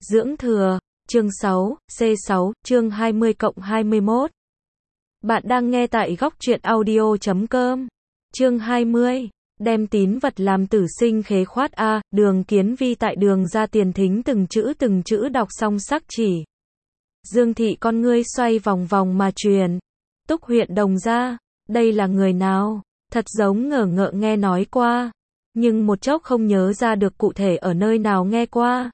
Dưỡng thừa, chương 6, C6, chương 20-21. Bạn đang nghe tại góc truyện audio.com. Chương 20. Đem tín vật làm tử sinh khế khoát a. Đường Kiến Vi tại đường ra tiền thính từng chữ đọc xong sắc chỉ. Dương thị con ngươi xoay vòng vòng mà truyền. Túc huyện Đồng Gia, đây là người nào? Thật giống ngờ ngợ nghe nói qua, nhưng một chốc không nhớ ra được cụ thể ở nơi nào nghe qua.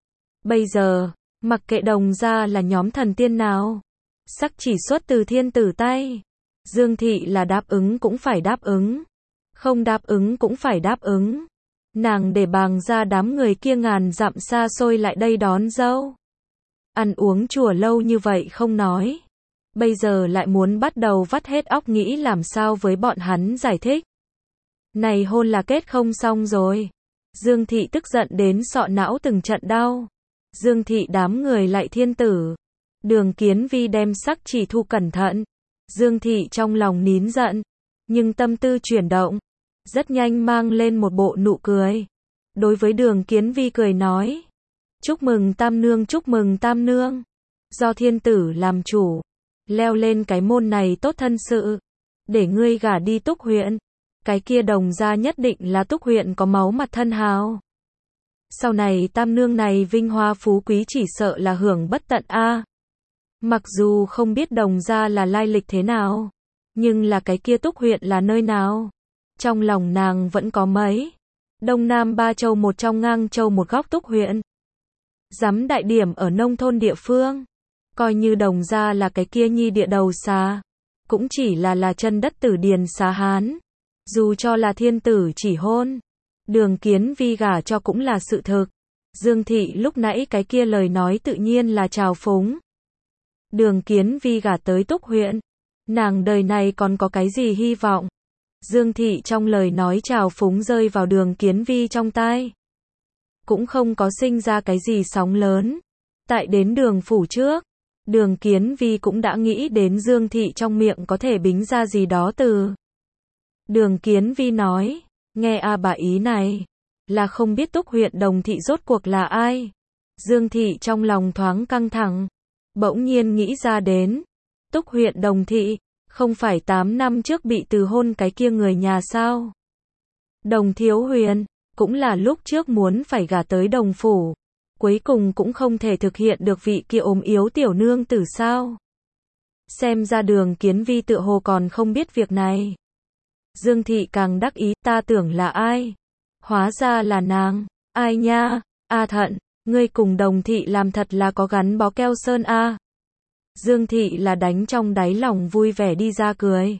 Bây giờ, mặc kệ Đồng Gia là nhóm thần tiên nào, sắc chỉ xuất từ thiên tử tay, Dương thị là đáp ứng cũng phải đáp ứng, không đáp ứng cũng phải đáp ứng. Nàng để bàng ra đám người kia ngàn dặm xa xôi lại đây đón dâu. Ăn uống chùa lâu như vậy không nói, bây giờ lại muốn bắt đầu vắt hết óc nghĩ làm sao với bọn hắn giải thích. Này hôn là kết không xong rồi. Dương thị tức giận đến sọ não từng trận đau. Dương thị đám người lại thiên tử. Đường Kiến Vi đem sắc chỉ thu cẩn thận. Dương thị trong lòng nín giận, nhưng tâm tư chuyển động, rất nhanh mang lên một bộ nụ cười. Đối với Đường Kiến Vi cười nói: chúc mừng tam nương, chúc mừng tam nương. Do thiên tử làm chủ, leo lên cái môn này tốt thân sự, để ngươi gả đi Túc huyện. Cái kia Đồng Gia nhất định là Túc huyện có máu mặt thân hào. Sau này tam nương này vinh hoa phú quý chỉ sợ là hưởng bất tận a. Mặc dù không biết Đồng Gia là lai lịch thế nào, nhưng là cái kia Túc huyện là nơi nào, trong lòng nàng vẫn có mấy. Đông Nam ba châu một trong, ngang châu một góc Túc huyện. Giám đại điểm ở nông thôn địa phương. Coi như Đồng Gia là cái kia nhi địa đầu xà, cũng chỉ là chân đất tử điền xá Hán. Dù cho là thiên tử chỉ hôn, Đường Kiến Vi gả cho cũng là sự thực. Dương thị lúc nãy cái kia lời nói tự nhiên là trào phúng. Đường Kiến Vi gả tới Túc huyện, nàng đời này còn có cái gì hy vọng? Dương thị trong lời nói trào phúng rơi vào Đường Kiến Vi trong tai, cũng không có sinh ra cái gì sóng lớn. Tại đến Đường phủ trước, Đường Kiến Vi cũng đã nghĩ đến Dương thị trong miệng có thể bính ra gì đó từ. Đường Kiến Vi nói: nghe a bà ý này, là không biết Túc huyện Đồng thị rốt cuộc là ai. Dương thị trong lòng thoáng căng thẳng, bỗng nhiên nghĩ ra đến. Túc huyện Đồng thị, không phải 8 năm trước bị từ hôn cái kia người nhà sao? Đồng Thiếu Huyền, cũng là lúc trước muốn phải gả tới Đồng phủ, cuối cùng cũng không thể thực hiện được vị kia ốm yếu tiểu nương tử sao? Xem ra Đường Kiến Vi tựa hồ còn không biết việc này. Dương thị càng đắc ý, ta tưởng là ai? Hóa ra là nàng. Ai nha? A Thận, ngươi cùng Đồng thị làm thật là có gắn bó keo sơn a. Dương thị là đánh trong đáy lòng vui vẻ đi ra cười.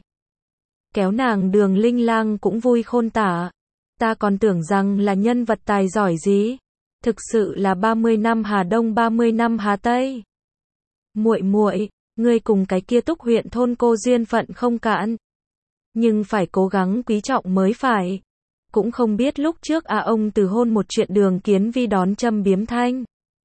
Kéo nàng Đường Linh Lang cũng vui khôn tả. Ta còn tưởng rằng là nhân vật tài giỏi gì. Thực sự là 30 năm Hà Đông 30 năm Hà Tây. Muội muội, ngươi cùng cái kia Túc huyện thôn cô duyên phận không cạn, nhưng phải cố gắng quý trọng mới phải. Cũng không biết lúc trước ông từ hôn một chuyện Đường Kiến Vi đón châm biếm thanh.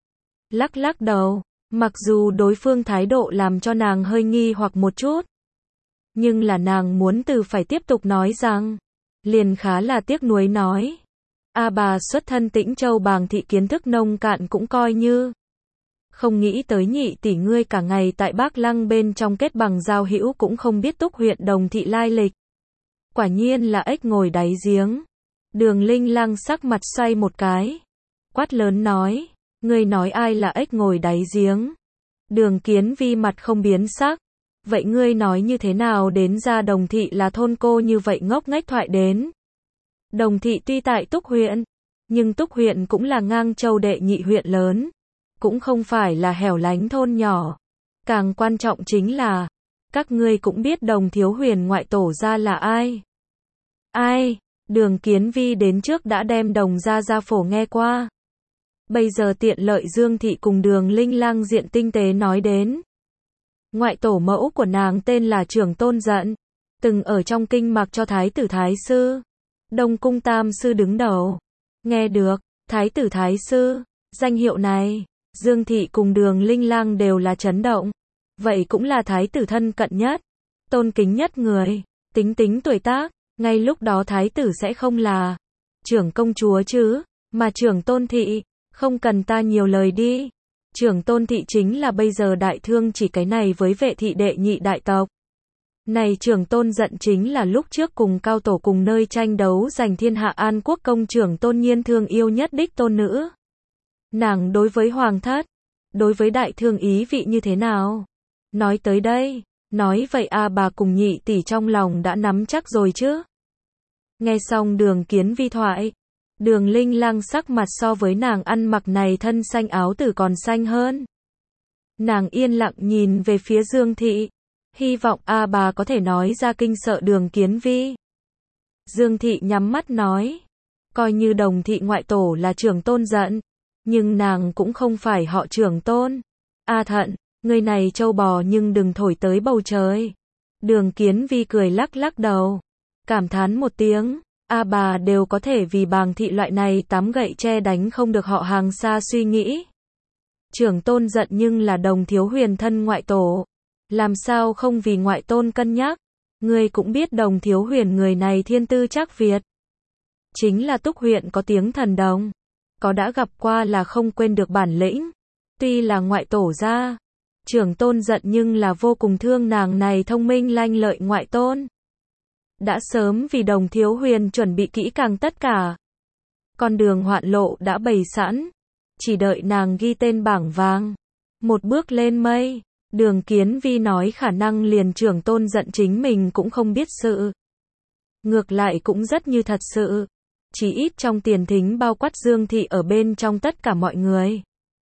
Lắc đầu, mặc dù đối phương thái độ làm cho nàng hơi nghi hoặc một chút, nhưng là nàng muốn từ phải tiếp tục nói rằng, liền khá là tiếc nuối nói: bà xuất thân Tĩnh Châu Bàng thị, kiến thức nông cạn cũng coi như. Không nghĩ tới nhị tỷ ngươi cả ngày tại Bác Lăng bên trong kết bằng giao hữu cũng không biết Túc huyện Đồng thị lai lịch. Quả nhiên là ếch ngồi đáy giếng. Đường Linh Lang sắc mặt xoay một cái, quát lớn nói: ngươi nói ai là ếch ngồi đáy giếng? Đường Kiến Vi mặt không biến sắc: vậy ngươi nói như thế nào đến ra Đồng thị là thôn cô như vậy ngốc nghếch thoại đến? Đồng thị tuy tại Túc huyện, nhưng Túc huyện cũng là ngang châu đệ nhị huyện lớn, cũng không phải là hẻo lánh thôn nhỏ. Càng quan trọng chính là, các ngươi cũng biết Đồng Thiếu Huyền ngoại tổ ra là ai. Ai? Đường Kiến Vi đến trước đã đem Đồng gia phổ nghe qua. Bây giờ tiện lợi Dương thị cùng Đường Linh Lang diện tinh tế nói đến. Ngoại tổ mẫu của nàng tên là Trưởng Tôn Dận, từng ở trong kinh mặc cho Thái tử Thái sư, Đông cung tam sư đứng đầu. Nghe được, Thái tử Thái sư, danh hiệu này, Dương thị cùng Đường Linh Lang đều là chấn động. Vậy cũng là thái tử thân cận nhất, tôn kính nhất người. Tính tuổi tác, ngay lúc đó thái tử sẽ không là trưởng công chúa chứ, mà trưởng tôn thị. Không cần ta nhiều lời đi. Trưởng tôn thị chính là bây giờ đại thương chỉ cái này với Vệ thị đệ nhị đại tộc. Này trưởng tôn giận chính là lúc trước cùng cao tổ cùng nơi tranh đấu giành thiên hạ An Quốc công trưởng tôn nhiên thương yêu nhất đích tôn nữ. Nàng đối với hoàng thất, đối với đại thương ý vị như thế nào? Nói tới đây, nói vậy bà cùng nhị tỷ trong lòng đã nắm chắc rồi chứ? Nghe xong Đường Kiến Vi thoại, Đường Linh Lang sắc mặt so với nàng ăn mặc này thân xanh áo tử còn xanh hơn. Nàng yên lặng nhìn về phía Dương Thị, hy vọng bà có thể nói ra kinh sợ Đường Kiến Vi. Dương Thị nhắm mắt nói, coi như Đồng thị ngoại tổ là trưởng tôn giận, nhưng nàng cũng không phải họ trưởng tôn. Thận, người này trâu bò nhưng đừng thổi tới bầu trời. Đường Kiến Vi cười lắc lắc đầu, cảm thán một tiếng, bà đều có thể vì Bàng thị loại này tắm gậy che đánh không được họ hàng xa suy nghĩ. Trưởng tôn giận nhưng là Đồng Thiếu Huyền thân ngoại tổ, làm sao không vì ngoại tôn cân nhắc. Ngươi cũng biết Đồng Thiếu Huyền người này thiên tư chắc Việt, chính là Túc huyện có tiếng thần đồng, có đã gặp qua là không quên được bản lĩnh. Tuy là ngoại tổ ra, trưởng tôn giận nhưng là vô cùng thương nàng này thông minh lanh lợi ngoại tôn. Đã sớm vì Đồng Thiếu Huyền chuẩn bị kỹ càng tất cả. Con đường hoạn lộ đã bày sẵn, chỉ đợi nàng ghi tên bảng vàng, một bước lên mây. Đường Kiến Vi nói khả năng liền trưởng tôn giận chính mình cũng không biết sự. Ngược lại cũng rất như thật sự. Chỉ ít trong tiền thính bao quát Dương Thị ở bên trong tất cả mọi người.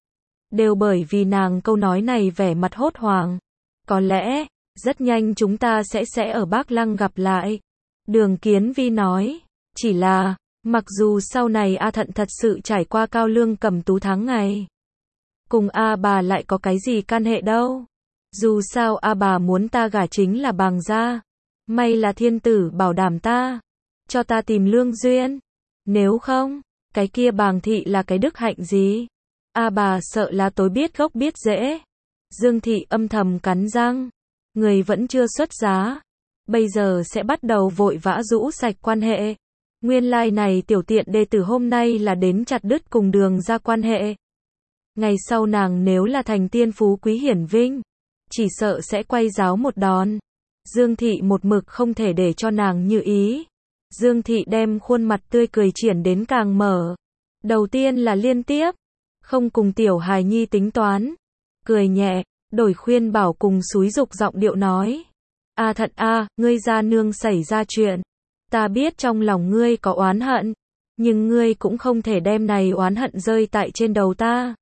Đều bởi vì nàng câu nói này vẻ mặt hốt hoảng. Có lẽ, rất nhanh chúng ta sẽ ở Bác Lăng gặp lại. Đường Kiến Vi nói, chỉ là, mặc dù sau này Thận thật sự trải qua cao lương cầm tú tháng ngày. Cùng bà lại có cái gì can hệ đâu. Dù sao bà muốn ta gả chính là Bàng gia. May là thiên tử bảo đảm ta, cho ta tìm lương duyên. Nếu không, cái kia Bàng thị là cái đức hạnh gì? Bà sợ là tối biết gốc biết rễ. Dương Thị âm thầm cắn răng. Người vẫn chưa xuất giá. Bây giờ sẽ bắt đầu vội vã rũ sạch quan hệ. Nguyên lai này tiểu tiện đệ tử hôm nay là đến chặt đứt cùng Đường ra quan hệ. Ngày sau nàng nếu là thành tiên phú quý hiển vinh, chỉ sợ sẽ quay giáo một đòn. Dương Thị một mực không thể để cho nàng như ý. Dương Thị đem khuôn mặt tươi cười triển đến càng mở. Đầu tiên là liên tiếp, không cùng tiểu hài nhi tính toán. Cười nhẹ, đổi khuyên bảo cùng xúi dục giọng điệu nói. Thận ngươi gia nương xảy ra chuyện. Ta biết trong lòng ngươi có oán hận, nhưng ngươi cũng không thể đem này oán hận rơi tại trên đầu ta.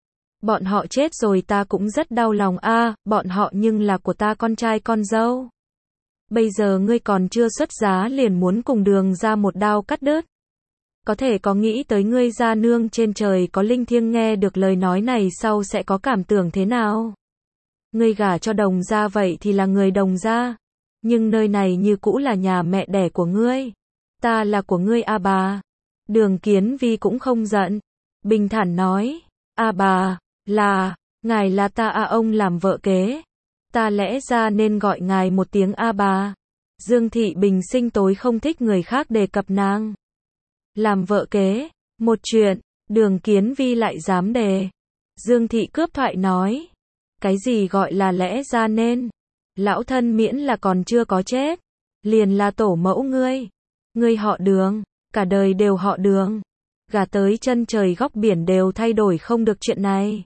Bọn họ chết rồi ta cũng rất đau lòng bọn họ nhưng là của ta con trai con dâu. Bây giờ ngươi còn chưa xuất giá liền muốn cùng Đường ra một đao cắt đứt. Có thể có nghĩ tới ngươi gia nương trên trời có linh thiêng nghe được lời nói này sau sẽ có cảm tưởng thế nào? Ngươi gả cho Đồng gia vậy thì là người Đồng gia, nhưng nơi này như cũ là nhà mẹ đẻ của ngươi. Ta là của ngươi bà. Đường Kiến Vi cũng không giận, bình thản nói, bà, ngài là ta ông làm vợ kế. Ta lẽ ra nên gọi ngài một tiếng bà. Dương Thị bình sinh tối không thích người khác đề cập nàng làm vợ kế. Một chuyện, Đường Kiến Vi lại dám đề. Dương Thị cướp thoại nói, cái gì gọi là lẽ ra nên? Lão thân miễn là còn chưa có chết, liền là tổ mẫu ngươi. Ngươi họ Đường, cả đời đều họ Đường. Gả tới chân trời góc biển đều thay đổi không được chuyện này.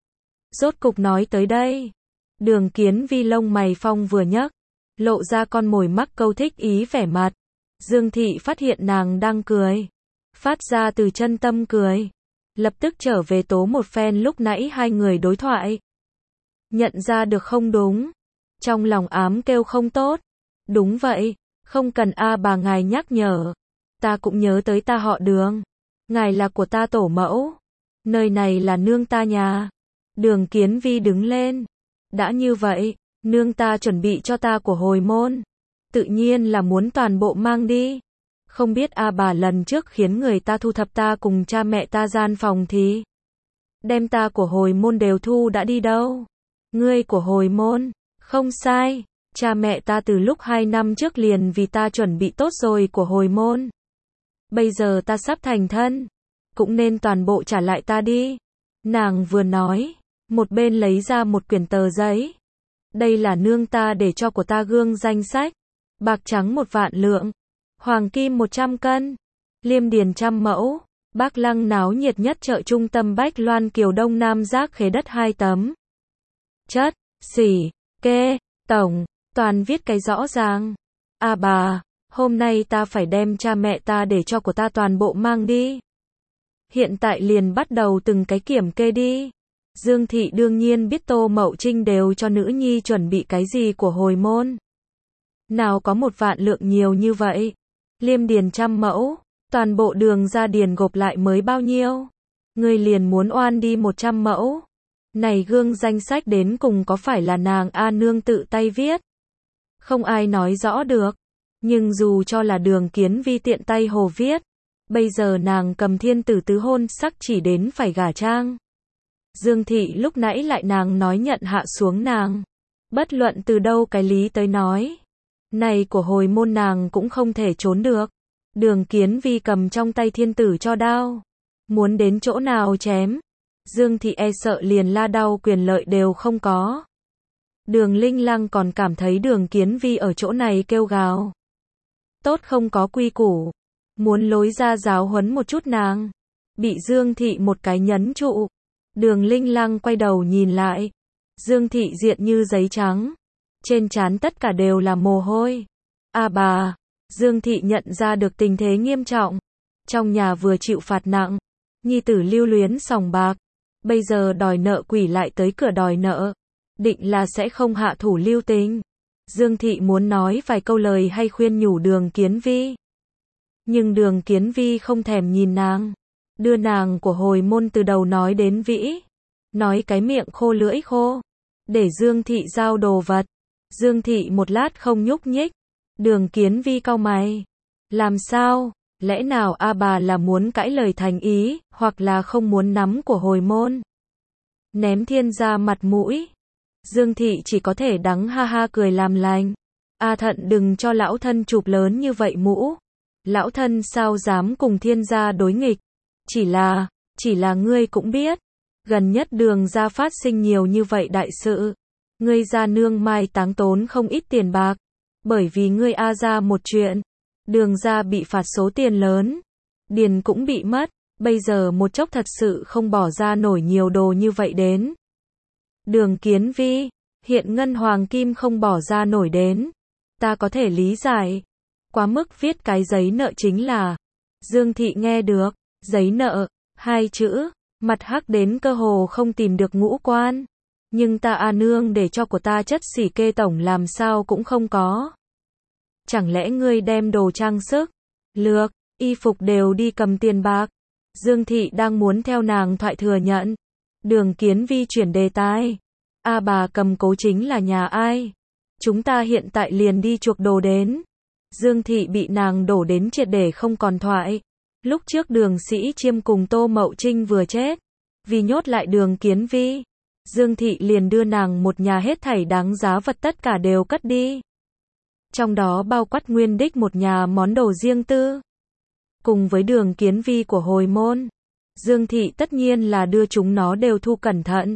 Rốt cục nói tới đây, Đường Kiến Vi lông mày phong vừa nhấc, lộ ra con mồi mắc câu thích ý vẻ mặt. Dương Thị phát hiện nàng đang cười, phát ra từ chân tâm cười, lập tức trở về tố một phen lúc nãy hai người đối thoại. Nhận ra được không đúng, trong lòng ám kêu không tốt. Đúng vậy, không cần bà ngài nhắc nhở, ta cũng nhớ tới ta họ Đường, ngài là của ta tổ mẫu, nơi này là nương ta nhà. Đường Kiến Vi đứng lên, đã như vậy, nương ta chuẩn bị cho ta của hồi môn, tự nhiên là muốn toàn bộ mang đi. Không biết bà lần trước khiến người ta thu thập ta cùng cha mẹ ta gian phòng thì đem ta của hồi môn đều thu đã đi đâu? Ngươi của hồi môn? Không sai, cha mẹ ta từ lúc 2 năm trước liền vì ta chuẩn bị tốt rồi của hồi môn. Bây giờ ta sắp thành thân, cũng nên toàn bộ trả lại ta đi. Nàng vừa nói, một bên lấy ra một quyển tờ giấy. Đây là nương ta để cho của ta gương danh sách. Bạc trắng 1.000.000 lượng. Hoàng kim 100 cân. Liêm điền 100 mẫu. Bác Lăng náo nhiệt nhất chợ trung tâm Bách Loan Kiều Đông Nam Giác khế đất 2 tấm. Chất, xỉ, kê, tổng, toàn viết cái rõ ràng. À bà, hôm nay ta phải đem cha mẹ ta để cho của ta toàn bộ mang đi. Hiện tại liền bắt đầu từng cái kiểm kê đi. Dương Thị đương nhiên biết Tô Mậu Trinh đều cho nữ nhi chuẩn bị cái gì của hồi môn. Nào có 1.000.000 lượng nhiều như vậy. Liêm điền 100 mẫu, toàn bộ đường ra điền gộp lại mới bao nhiêu. Ngươi liền muốn oan đi 100 mẫu. Này gương danh sách đến cùng có phải là nàng A Nương tự tay viết? Không ai nói rõ được. Nhưng dù cho là Đường Kiến Vi tiện tay hồ viết, bây giờ nàng cầm thiên tử tứ hôn sắc chỉ đến phải gả trang. Dương Thị lúc nãy lại nàng nói nhận hạ xuống nàng. Bất luận từ đâu cái lý tới nói. Này của hồi môn nàng cũng không thể trốn được. Đường Kiến Vi cầm trong tay thiên tử cho đao. Muốn đến chỗ nào chém. Dương Thị e sợ liền la đau quyền lợi đều không có. Đường Linh Lăng còn cảm thấy Đường Kiến Vi ở chỗ này kêu gào. Tốt không có quy củ. Muốn lối ra giáo huấn một chút nàng. Bị Dương Thị một cái nhấn trụ. Đường Linh Lăng quay đầu nhìn lại. Dương Thị diện như giấy trắng. Trên trán tất cả đều là mồ hôi. À bà, Dương Thị nhận ra được tình thế nghiêm trọng. Trong nhà vừa chịu phạt nặng. Nhi tử lưu luyến sòng bạc. Bây giờ đòi nợ quỷ lại tới cửa đòi nợ. Định là sẽ không hạ thủ lưu tình. Dương Thị muốn nói vài câu lời hay khuyên nhủ Đường Kiến Vi. Nhưng Đường Kiến Vi không thèm nhìn nàng. Đưa nàng của hồi môn từ đầu nói đến vĩ. Nói cái miệng khô lưỡi khô. Để Dương Thị giao đồ vật. Dương Thị một lát không nhúc nhích. Đường Kiến Vi cau mày. Làm sao? Lẽ nào a bà là muốn cãi lời thành ý, hoặc là không muốn nắm của hồi môn? Ném thiên gia mặt mũi. Dương Thị chỉ có thể đắng ha ha cười làm lành. A Thận đừng cho lão thân chụp lớn như vậy mũ. Lão thân sao dám cùng thiên gia đối nghịch. Chỉ là ngươi cũng biết. Gần nhất Đường gia phát sinh nhiều như vậy đại sự. Ngươi gia nương mai táng tốn không ít tiền bạc. Bởi vì ngươi A gia một chuyện. Đường gia bị phạt số tiền lớn. Điền cũng bị mất. Bây giờ một chốc thật sự không bỏ ra nổi nhiều đồ như vậy đến. Đường Kiến Vi, hiện ngân hoàng kim không bỏ ra nổi đến. Ta có thể lý giải. Quá mức viết cái giấy nợ chính là. Dương Thị nghe được, giấy nợ, 2 chữ, mặt hắc đến cơ hồ không tìm được ngũ quan. Nhưng ta A Nương để cho của ta chất xỉ kê tổng làm sao cũng không có. Chẳng lẽ ngươi đem đồ trang sức, lược, y phục đều đi cầm tiền bạc? Dương Thị đang muốn theo nàng thoại thừa nhận. Đường Kiến Vi chuyển đề tài. A bà cầm cố chính là nhà ai? Chúng ta hiện tại liền đi chuộc đồ đến. Dương Thị bị nàng đổ đến triệt để không còn thoại. Lúc trước Đường Sĩ Chiêm cùng Tô Mậu Trinh vừa chết. Vì nhốt lại Đường Kiến Vi. Dương Thị liền đưa nàng một nhà hết thảy đáng giá vật tất cả đều cất đi. Trong đó bao quát nguyên đích một nhà món đồ riêng tư. Cùng với Đường Kiến Vi của hồi môn. Dương Thị tất nhiên là đưa chúng nó đều thu cẩn thận.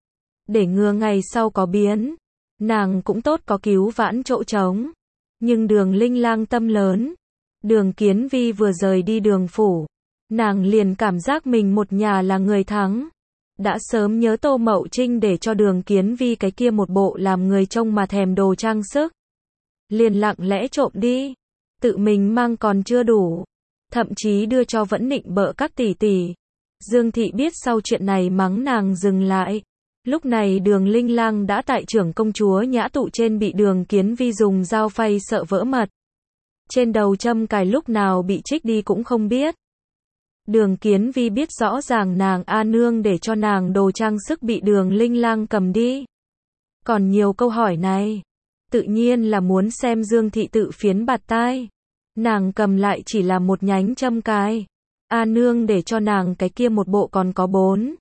Để ngừa ngày sau có biến. Nàng cũng tốt có cứu vãn chỗ trống. Nhưng Đường Linh Lang tâm lớn. Đường Kiến Vi vừa rời đi Đường phủ. Nàng liền cảm giác mình một nhà là người thắng. Đã sớm nhớ Tô Mậu Trinh để cho Đường Kiến Vi cái kia một bộ làm người trông mà thèm đồ trang sức. Liền lặng lẽ trộm đi. Tự mình mang còn chưa đủ. Thậm chí đưa cho vẫn nịnh bợ các tỷ tỷ. Dương Thị biết sau chuyện này mắng nàng dừng lại. Lúc này Đường Linh Lang đã tại trưởng công chúa nhã tụ trên bị Đường Kiến Vi dùng dao phay sợ vỡ mật. Trên đầu châm cài lúc nào bị trích đi cũng không biết. Đường Kiến Vi biết rõ ràng nàng A Nương để cho nàng đồ trang sức bị Đường Linh Lang cầm đi. Còn nhiều câu hỏi này. Tự nhiên là muốn xem Dương Thị tự phiến bạt tai. Nàng cầm lại chỉ là một nhánh châm cài. A Nương để cho nàng cái kia một bộ còn có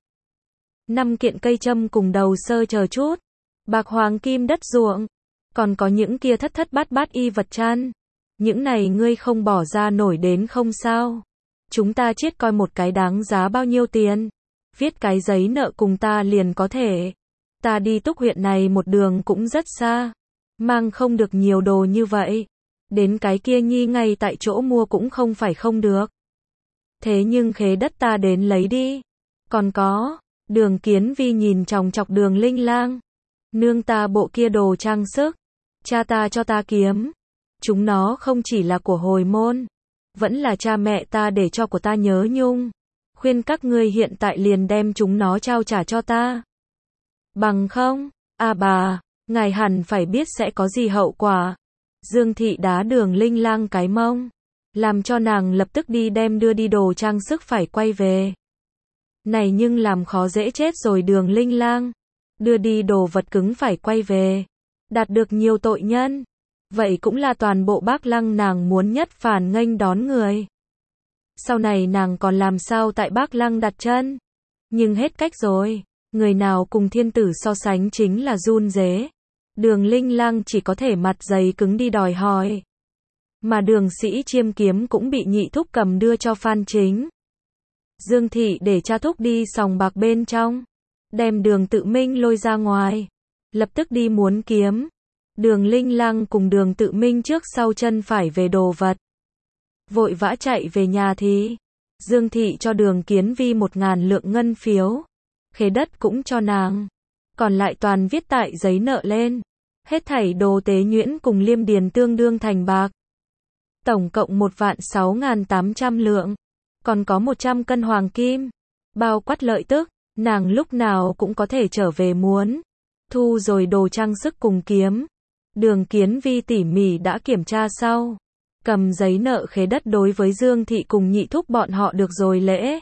4-5 kiện cây châm cùng đầu sơ chờ chút. Bạc hoàng kim đất ruộng. Còn có những kia thất thất bát bát y vật chăn. Những này ngươi không bỏ ra nổi đến không sao. Chúng ta chiết coi một cái đáng giá bao nhiêu tiền. Viết cái giấy nợ cùng ta liền có thể. Ta đi Túc huyện này một đường cũng rất xa. Mang không được nhiều đồ như vậy. Đến cái kia nhi ngay tại chỗ mua cũng không phải không được. Thế nhưng khế đất ta đến lấy đi. Còn có, Đường Kiến Vi nhìn chòng chọc Đường Linh Lang. Nương ta bộ kia đồ trang sức. Cha ta cho ta kiếm. Chúng nó không chỉ là của hồi môn. Vẫn là cha mẹ ta để cho của ta nhớ nhung. Khuyên các ngươi hiện tại liền đem chúng nó trao trả cho ta. Bằng không, bà, ngài hẳn phải biết sẽ có gì hậu quả. Dương Thị đá Đường Linh Lang cái mông. Làm cho nàng lập tức đi đem đưa đi đồ trang sức phải quay về. Này nhưng làm khó dễ chết rồi Đường Linh Lang. Đưa đi đồ vật cứng phải quay về. Đạt được nhiều tội nhân. Vậy cũng là toàn bộ Bác Lăng nàng muốn nhất phản nghênh đón người. Sau này nàng còn làm sao tại Bác Lăng đặt chân. Nhưng hết cách rồi. Người nào cùng thiên tử so sánh chính là run rế. Đường Linh Lang chỉ có thể mặt dày cứng đi đòi hỏi. Mà Đường Sĩ Chiêm kiếm cũng bị nhị thúc cầm đưa cho Phan Chính. Dương Thị để cha thúc đi sòng bạc bên trong. Đem Đường Tự Minh lôi ra ngoài. Lập tức đi muốn kiếm. Đường Linh Lang cùng Đường Tự Minh trước sau chân phải về đồ vật. Vội vã chạy về nhà thì Dương Thị cho Đường Kiến Vi 1.000 lượng ngân phiếu. Khế đất cũng cho nàng. Còn lại toàn viết tại giấy nợ lên. Hết thảy đồ tế nhuyễn cùng liêm điền tương đương thành bạc. Tổng cộng 1.6.800 lượng. Còn có 100 cân hoàng kim. Bao quát lợi tức, nàng lúc nào cũng có thể trở về muốn. Thu rồi đồ trang sức cùng kiếm. Đường Kiến Vi tỉ mỉ đã kiểm tra sau. Cầm giấy nợ khế đất đối với Dương Thị cùng nhị thúc bọn họ được rồi lễ.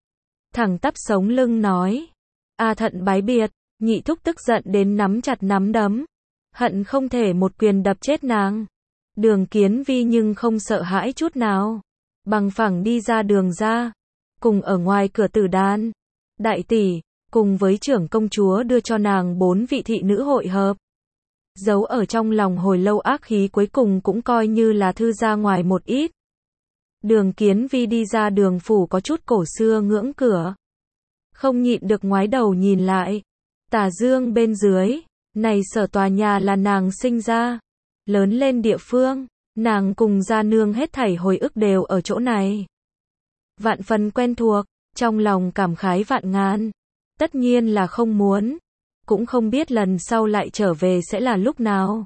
Thẳng tắp sống lưng nói. Thận bái biệt, nhị thúc tức giận đến nắm chặt nắm đấm. Hận không thể một quyền đập chết nàng. Đường Kiến Vi nhưng không sợ hãi chút nào. Bằng phẳng đi ra đường ra. Cùng ở ngoài cửa tử đàn. Đại tỷ, cùng với trưởng công chúa đưa cho nàng 4 vị thị nữ hội hợp. Giấu ở trong lòng hồi lâu ác khí cuối cùng cũng coi như là thư ra ngoài một ít. Đường Kiến Vi đi ra đường phủ có chút cổ xưa ngưỡng cửa. Không nhịn được ngoái đầu nhìn lại. Tả Dương bên dưới. Này sở tòa nhà là nàng sinh ra. Lớn lên địa phương. Nàng cùng gia nương hết thảy hồi ức đều ở chỗ này. Vạn phần quen thuộc. Trong lòng cảm khái vạn ngàn. Tất nhiên là không muốn. Cũng không biết lần sau lại trở về sẽ là lúc nào.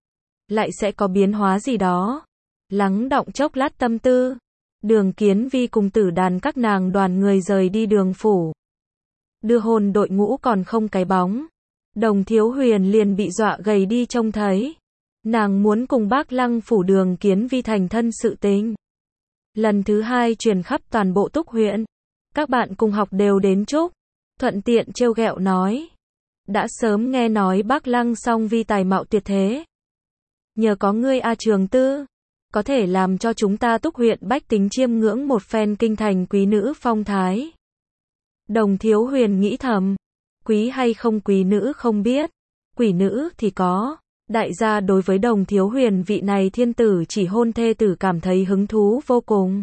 Lại sẽ có biến hóa gì đó. Lắng đọng chốc lát tâm tư. Đường Kiến Vi cùng tử đàn các nàng đoàn người rời đi đường phủ. Đưa hồn đội ngũ còn không cái bóng. Đồng Thiếu Huyền liền bị dọa gầy đi trông thấy. Nàng muốn cùng Bác Lăng phủ Đường Kiến Vi thành thân sự tình. Lần thứ 2 truyền khắp toàn bộ Túc huyện. Các bạn cùng học đều đến chúc. Thuận tiện trêu ghẹo nói. Đã sớm nghe nói Bác Lăng song vi tài mạo tuyệt thế. Nhờ có ngươi Trường Tư. Có thể làm cho chúng ta Túc huyện bách tính chiêm ngưỡng một phen kinh thành quý nữ phong thái. Đồng Thiếu Huyền nghĩ thầm. Quý hay không quý nữ không biết. Quỷ nữ thì có. Đại gia đối với Đồng Thiếu Huyền vị này thiên tử chỉ hôn thê tử cảm thấy hứng thú vô cùng.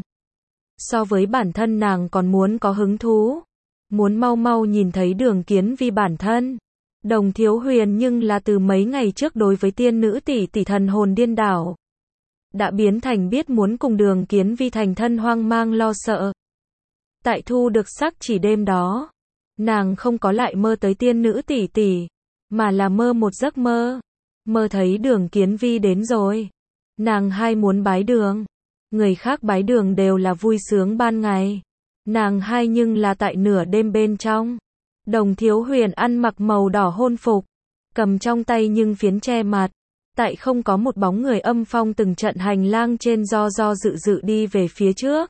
So với bản thân nàng còn muốn có hứng thú. Muốn mau mau nhìn thấy Đường Kiến Vi bản thân. Đồng Thiếu Huyền nhưng là từ mấy ngày trước đối với tiên nữ tỷ tỷ thần hồn điên đảo. Đã biến thành biết muốn cùng Đường Kiến Vi thành thân hoang mang lo sợ. Tại thu được sắc chỉ đêm đó. Nàng không có lại mơ tới tiên nữ tỷ tỷ. Mà là mơ một giấc mơ. Mơ thấy Đường Kiến Vi đến rồi. Nàng hai muốn bái đường. Người khác bái đường đều là vui sướng ban ngày. Nàng hai nhưng là tại nửa đêm bên trong. Đồng Thiếu Huyền ăn mặc màu đỏ hôn phục. Cầm trong tay nhưng phiến che mặt. Tại không có một bóng người âm phong từng trận hành lang trên do dự dự đi về phía trước.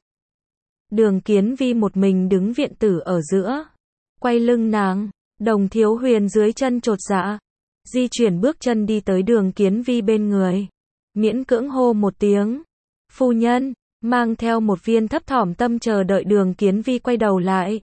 Đường Kiến Vi một mình đứng viện tử ở giữa. Quay lưng nàng. Đồng Thiếu Huyền dưới chân chột dạ. Di chuyển bước chân đi tới Đường Kiến Vi bên người. Miễn cưỡng hô một tiếng. Phu nhân, mang theo một viên thấp thỏm tâm chờ đợi Đường Kiến Vi quay đầu lại.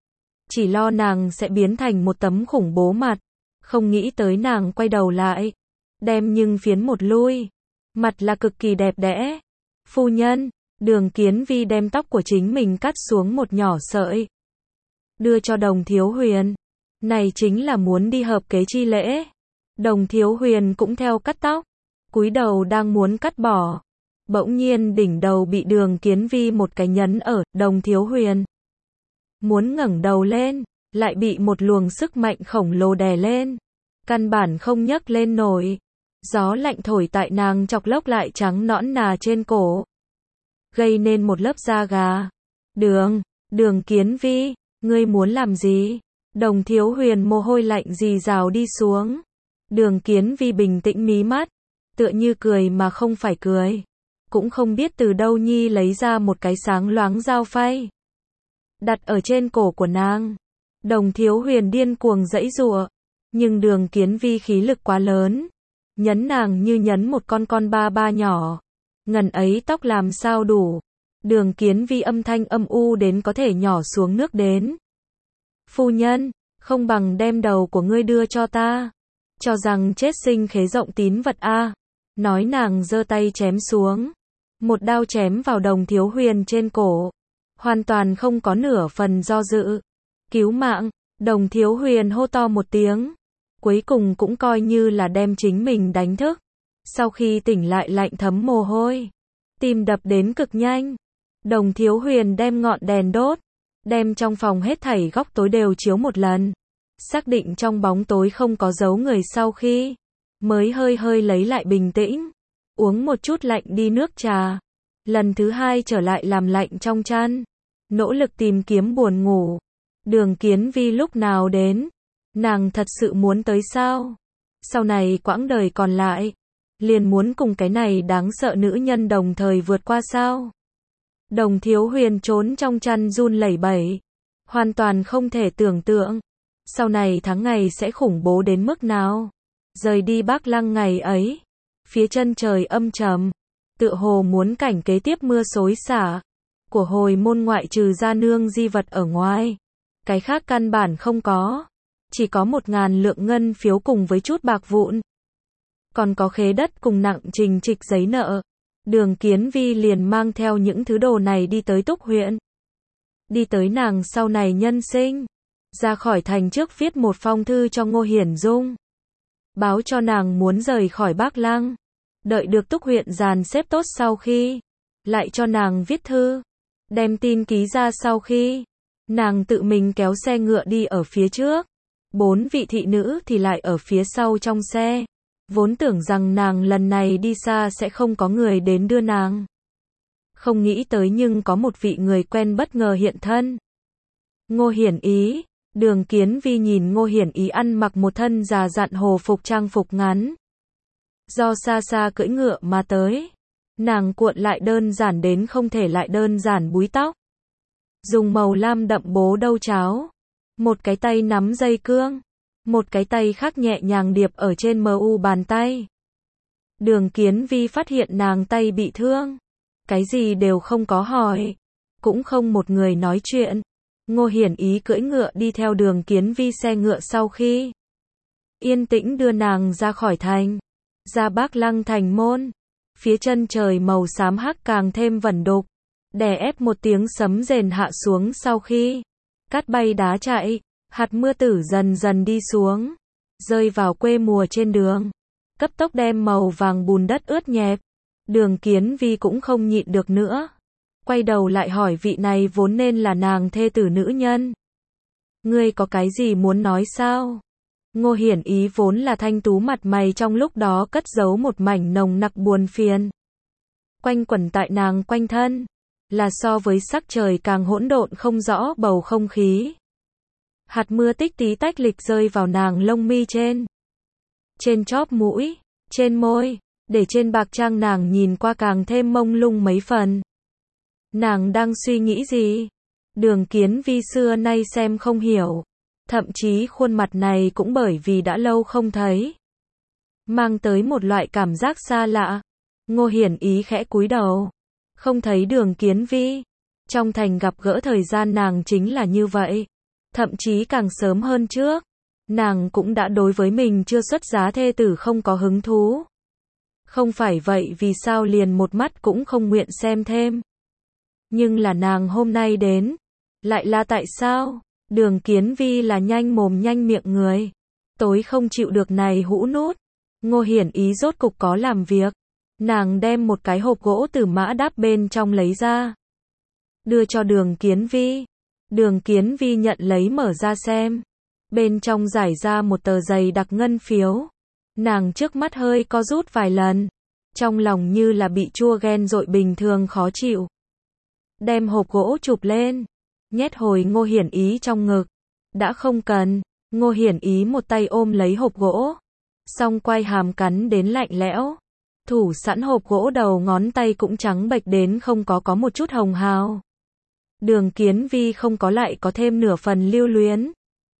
Chỉ lo nàng sẽ biến thành một tấm khủng bố mặt. Không nghĩ tới nàng quay đầu lại. Đem nhưng phiến một lui. Mặt là cực kỳ đẹp đẽ. Phu nhân, Đường Kiến Vi đem tóc của chính mình cắt xuống một nhỏ sợi, đưa cho Đồng Thiếu Huyền. Này chính là muốn đi hợp kế chi lễ. Đồng Thiếu Huyền cũng theo cắt tóc, cúi đầu đang muốn cắt bỏ. Bỗng nhiên đỉnh đầu bị Đường Kiến Vi một cái nhấn ở. Đồng Thiếu Huyền muốn ngẩng đầu lên, lại bị một luồng sức mạnh khổng lồ đè lên, căn bản không nhấc lên nổi. Gió lạnh thổi tại nàng chọc lốc lại trắng nõn nà trên cổ, gây nên một lớp da gà. Đường Kiến Vi, ngươi muốn làm gì? Đồng Thiếu Huyền mồ hôi lạnh rì rào đi xuống. Đường Kiến Vi bình tĩnh mí mắt, tựa như cười mà không phải cười. Cũng không biết từ đâu nhi lấy ra một cái sáng loáng dao phay, đặt ở trên cổ của nàng. Đồng Thiếu Huyền điên cuồng giãy giụa, nhưng Đường Kiến Vi khí lực quá lớn, nhấn nàng như nhấn một con ba ba nhỏ. Ngần ấy tóc làm sao đủ. Đường Kiến Vi âm thanh âm u đến có thể nhỏ xuống nước đến. Phu nhân, không bằng đem đầu của ngươi đưa cho ta. Cho rằng chết sinh khế rộng tín vật a. Nói nàng giơ tay chém xuống. Một đao chém vào Đồng Thiếu Huyền trên cổ. Hoàn toàn không có nửa phần do dự. Cứu mạng, Đồng Thiếu Huyền hô to một tiếng. Cuối cùng cũng coi như là đem chính mình đánh thức. Sau khi tỉnh lại lạnh thấm mồ hôi, tim đập đến cực nhanh. Đồng Thiếu Huyền đem ngọn đèn đốt, đem trong phòng hết thảy góc tối đều chiếu một lần. Xác định trong bóng tối không có dấu người sau khi, mới hơi hơi lấy lại bình tĩnh. Uống một chút lạnh đi nước trà. Lần thứ hai trở lại làm lạnh trong chăn. Nỗ lực tìm kiếm buồn ngủ. Đường Kiến Vi lúc nào đến? Nàng thật sự muốn tới sao? Sau này quãng đời còn lại, liền muốn cùng cái này đáng sợ nữ nhân đồng thời vượt qua sao? Đồng Thiếu Huyền trốn trong chăn run lẩy bẩy, hoàn toàn không thể tưởng tượng, sau này tháng ngày sẽ khủng bố đến mức nào. Rời đi Bác Lăng ngày ấy, phía chân trời âm trầm, tựa hồ muốn cảnh kế tiếp mưa xối xả, của hồi môn ngoại trừ gia nương di vật ở ngoài. Cái khác căn bản không có, chỉ có 1.000 lượng ngân phiếu cùng với chút bạc vụn. Còn có khế đất cùng nặng trình trịch giấy nợ. Đường Kiến Vi liền mang theo những thứ đồ này đi tới Túc huyện. Đi tới nàng sau này nhân sinh. Ra khỏi thành trước viết một phong thư cho Ngô Hiển Dung. Báo cho nàng muốn rời khỏi Bác Lăng. Đợi được Túc huyện dàn xếp tốt sau khi, lại cho nàng viết thư. Đem tin ký ra sau khi, nàng tự mình kéo xe ngựa đi ở phía trước. 4 vị thị nữ thì lại ở phía sau trong xe. Vốn tưởng rằng nàng lần này đi xa sẽ không có người đến đưa nàng. Không nghĩ tới nhưng có một vị người quen bất ngờ hiện thân. Ngô Hiển Ý. Đường Kiến Vi nhìn Ngô Hiển Ý ăn mặc một thân già dặn hồ phục trang phục ngắn. Do xa xa cưỡi ngựa mà tới. Nàng cuộn lại đơn giản đến không thể lại đơn giản búi tóc. Dùng màu lam đậm bố đâu cháo. Một cái tay nắm dây cương. Một cái tay khác nhẹ nhàng điệp ở trên mu bàn tay. Đường Kiến Vi phát hiện nàng tay bị thương. Cái gì đều không có hỏi. Cũng không một người nói chuyện. Ngô Hiển Ý cưỡi ngựa đi theo Đường Kiến Vi xe ngựa sau khi. Yên tĩnh đưa nàng ra khỏi thành. Ra Bác Lăng thành môn. Phía chân trời màu xám hắc càng thêm vẩn đục. Đè ép một tiếng sấm rền hạ xuống sau khi. Cát bay đá chạy. Hạt mưa tử dần dần đi xuống, rơi vào quê mùa trên đường, cấp tốc đem màu vàng bùn đất ướt nhẹp. Đường Kiến Vi cũng không nhịn được nữa, quay đầu lại hỏi vị này vốn nên là nàng thê tử nữ nhân. Ngươi có cái gì muốn nói sao? Ngô Hiển Ý vốn là thanh tú mặt mày trong lúc đó cất giấu một mảnh nồng nặc buồn phiền. Quanh quẩn tại nàng quanh thân, là so với sắc trời càng hỗn độn không rõ bầu không khí. Hạt mưa tích tí tách lịch rơi vào nàng lông mi trên chóp mũi, trên môi, để trên bạc trang nàng nhìn qua càng thêm mông lung mấy phần. Nàng đang suy nghĩ gì? Đường Kiến Vi xưa nay xem không hiểu, thậm chí khuôn mặt này cũng bởi vì đã lâu không thấy, mang tới một loại cảm giác xa lạ. Ngô Hiển Ý khẽ cúi đầu, không thấy Đường Kiến Vi. Trong thành gặp gỡ thời gian nàng chính là như vậy. Thậm chí càng sớm hơn trước, nàng cũng đã đối với mình chưa xuất giá thê tử không có hứng thú. Không phải vậy vì sao liền một mắt cũng không nguyện xem thêm. Nhưng là nàng hôm nay đến, lại là tại sao? Đường Kiến Vi là nhanh mồm nhanh miệng người. Tối không chịu được này hũ nút. Ngô Hiển Ý rốt cục có làm việc. Nàng đem một cái hộp gỗ từ mã đáp bên trong lấy ra. Đưa cho Đường Kiến Vi. Đường Kiến Vi nhận lấy mở ra xem. Bên trong giải ra một tờ dày đặc ngân phiếu. Nàng trước mắt hơi co rút vài lần. Trong lòng như là bị chua ghen dội bình thường khó chịu. Đem hộp gỗ chụp lên. Nhét hồi Ngô Hiển Ý trong ngực. Đã không cần. Ngô Hiển Ý một tay ôm lấy hộp gỗ. Xong quay hàm cắn đến lạnh lẽo. Thủ sẵn hộp gỗ đầu ngón tay cũng trắng bệch đến không có một chút hồng hào. Đường Kiến Vi không có lại có thêm nửa phần lưu luyến.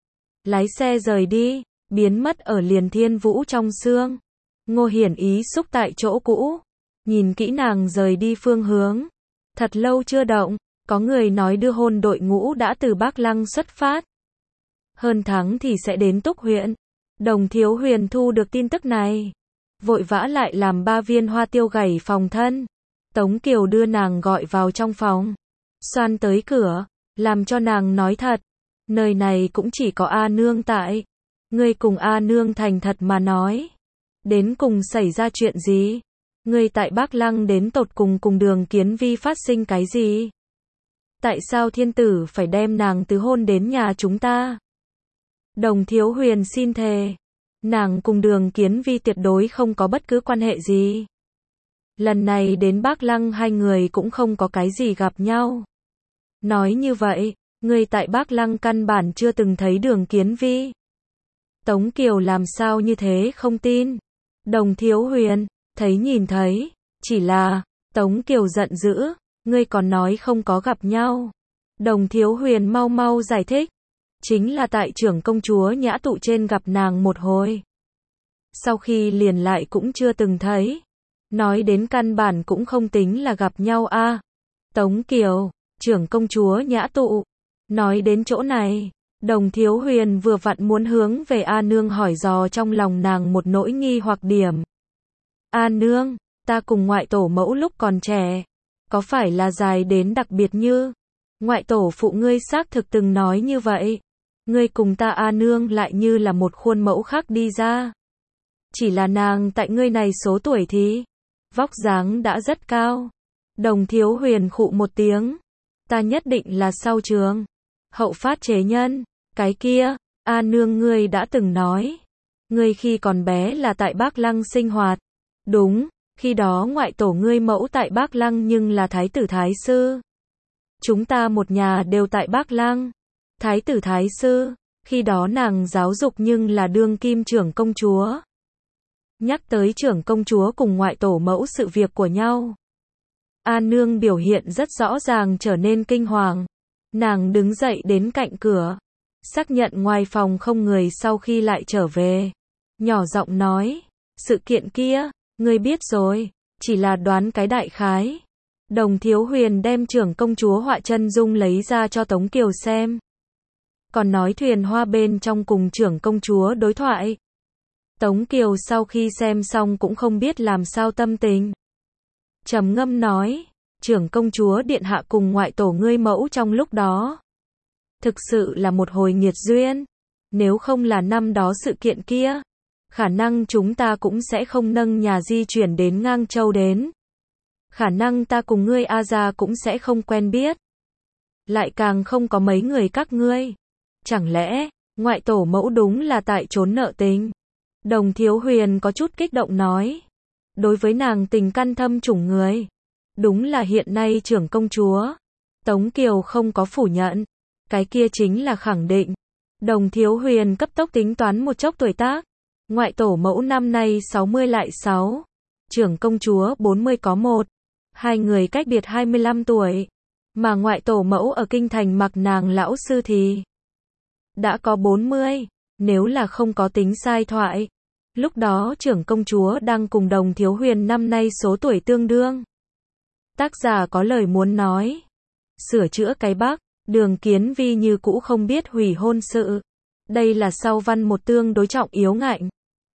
Lái xe rời đi, biến mất ở liền thiên vũ trong sương. Ngô Hiển Ý xúc tại chỗ cũ. Nhìn kỹ nàng rời đi phương hướng. Thật lâu chưa động, có người nói đưa hôn đội ngũ đã từ Bắc Lăng xuất phát. Hơn tháng thì sẽ đến Túc huyện. Đồng Thiếu Huyền thu được tin tức này. Vội vã lại làm 3 viên hoa tiêu gảy phòng thân. Tống Kiều đưa nàng gọi vào trong phòng. Xoan tới cửa, làm cho nàng nói thật. Nơi này cũng chỉ có A Nương tại. Ngươi cùng A Nương thành thật mà nói. Đến cùng xảy ra chuyện gì? Ngươi tại Bắc Lăng đến tột cùng Đường Kiến Vi phát sinh cái gì? Tại sao thiên tử phải đem nàng tứ hôn đến nhà chúng ta? Đồng Thiếu Huyền xin thề. Nàng cùng Đường Kiến Vi tuyệt đối không có bất cứ quan hệ gì. Lần này đến Bắc Lăng hai người cũng không có cái gì gặp nhau. Nói như vậy, ngươi tại Bắc Lăng căn bản chưa từng thấy Đường Kiến Vi. Tống Kiều làm sao như thế không tin. Đồng Thiếu Huyền, thấy nhìn thấy, chỉ là, Tống Kiều giận dữ, ngươi còn nói không có gặp nhau. Đồng Thiếu Huyền mau mau giải thích. Chính là tại trưởng công chúa nhã tụ trên gặp nàng một hồi. Sau khi liền lại cũng chưa từng thấy. Nói đến căn bản cũng không tính là gặp nhau a. Tống Kiều, trưởng công chúa nhã tụ. Nói đến chỗ này, Đồng Thiếu Huyền vừa vặn muốn hướng về A Nương hỏi dò trong lòng nàng một nỗi nghi hoặc điểm. A Nương, ta cùng ngoại tổ mẫu lúc còn trẻ, có phải là dài đến đặc biệt như? Ngoại tổ phụ ngươi xác thực từng nói như vậy. Ngươi cùng ta A Nương lại như là một khuôn mẫu khác đi ra. Chỉ là nàng tại ngươi này số tuổi thì vóc dáng đã rất cao. Đồng Thiếu Huyền khụ một tiếng. Ta nhất định là sau trường hậu phát chế nhân. Cái kia, A Nương ngươi đã từng nói. Ngươi khi còn bé là tại Bắc Lăng sinh hoạt. Đúng, khi đó ngoại tổ ngươi mẫu tại Bắc Lăng nhưng là thái tử thái sư. Chúng ta một nhà đều tại Bắc Lăng. Thái tử thái sư, khi đó nàng giáo dục nhưng là đương kim trưởng công chúa. Nhắc tới trưởng công chúa cùng ngoại tổ mẫu sự việc của nhau. A Nương biểu hiện rất rõ ràng trở nên kinh hoàng. Nàng đứng dậy đến cạnh cửa. Xác nhận ngoài phòng không người sau khi lại trở về. Nhỏ giọng nói, sự kiện kia, ngươi biết rồi, chỉ là đoán cái đại khái. Đồng Thiếu Huyền đem trưởng công chúa họa chân dung lấy ra cho Tống Kiều xem. Còn nói thuyền hoa bên trong cùng trưởng công chúa đối thoại. Tống Kiều sau khi xem xong cũng không biết làm sao tâm tình. Trầm ngâm nói, trưởng công chúa điện hạ cùng ngoại tổ ngươi mẫu trong lúc đó. Thực sự là một hồi nghiệt duyên. Nếu không là năm đó sự kiện kia, khả năng chúng ta cũng sẽ không nâng nhà di chuyển đến Ngang Châu đến. Khả năng ta cùng ngươi A gia cũng sẽ không quen biết. Lại càng không có mấy người các ngươi. Chẳng lẽ, ngoại tổ mẫu đúng là tại trốn nợ tình? Đồng Thiếu Huyền có chút kích động nói. Đối với nàng tình căn thâm chủng người. Đúng là hiện nay trưởng công chúa. Tống Kiều không có phủ nhận. Cái kia chính là khẳng định. Đồng Thiếu Huyền cấp tốc tính toán một chốc tuổi tác. Ngoại tổ mẫu năm nay 60 lại 6. Trưởng công chúa 40 có 1. Hai người cách biệt 25 tuổi. Mà ngoại tổ mẫu ở kinh thành mặc nàng lão sư thì đã có 40. Nếu là không có tính sai thoại. Lúc đó trưởng công chúa đang cùng Đồng Thiếu Huyền năm nay số tuổi tương đương. Tác giả có lời muốn nói. Sửa chữa cái Bắc. Đường Kiến Vi như cũ không biết hủy hôn sự. Đây là sau văn một tương đối trọng yếu ngạnh.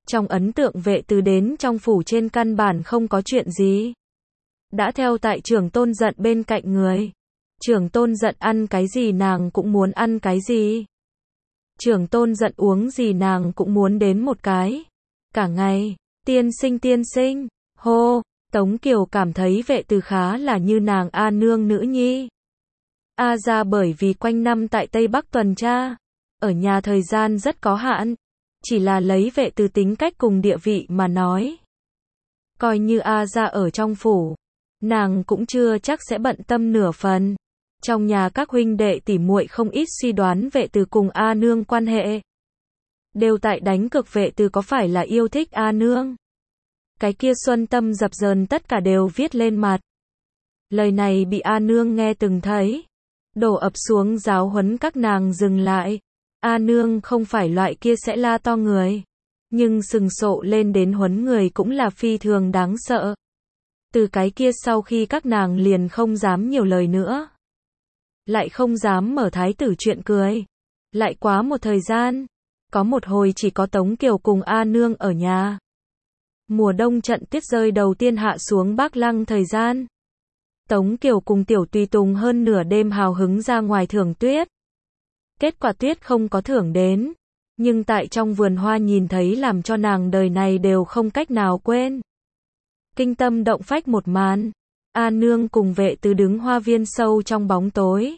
Trong ấn tượng vệ từ đến trong phủ trên căn bản không có chuyện gì. Đã theo tại trưởng tôn giận bên cạnh người. Trưởng tôn giận ăn cái gì nàng cũng muốn ăn cái gì. Trưởng tôn giận uống gì nàng cũng muốn đến một cái. Cả ngày, tiên sinh, hô, Tống Kiều cảm thấy vệ từ khá là như nàng A Nương nữ nhi. A ra bởi vì quanh năm tại Tây Bắc tuần tra, ở nhà thời gian rất có hạn, chỉ là lấy vệ từ tính cách cùng địa vị mà nói. Coi như A ra ở trong phủ, nàng cũng chưa chắc sẽ bận tâm nửa phần. Trong nhà các huynh đệ tỉ muội không ít suy đoán vệ từ cùng A Nương quan hệ. Đều tại đánh cược vệ từ có phải là yêu thích A Nương. Cái kia xuân tâm dập dờn tất cả đều viết lên mặt. Lời này bị A Nương nghe từng thấy. Đổ ập xuống giáo huấn các nàng dừng lại. A Nương không phải loại kia sẽ la to người. Nhưng sừng sộ lên đến huấn người cũng là phi thường đáng sợ. Từ cái kia sau khi các nàng liền không dám nhiều lời nữa. Lại không dám mở thái tử chuyện cười. Lại quá một thời gian. Có một hồi chỉ có Tống Kiều cùng A Nương ở nhà. Mùa đông trận tuyết rơi đầu tiên hạ xuống Bác Lăng thời gian. Tống Kiều cùng Tiểu Tùy Tùng hơn nửa đêm hào hứng ra ngoài thưởng tuyết. Kết quả tuyết không có thưởng đến. Nhưng tại trong vườn hoa nhìn thấy làm cho nàng đời này đều không cách nào quên. Kinh tâm động phách một màn. A Nương cùng vệ từ đứng hoa viên sâu trong bóng tối.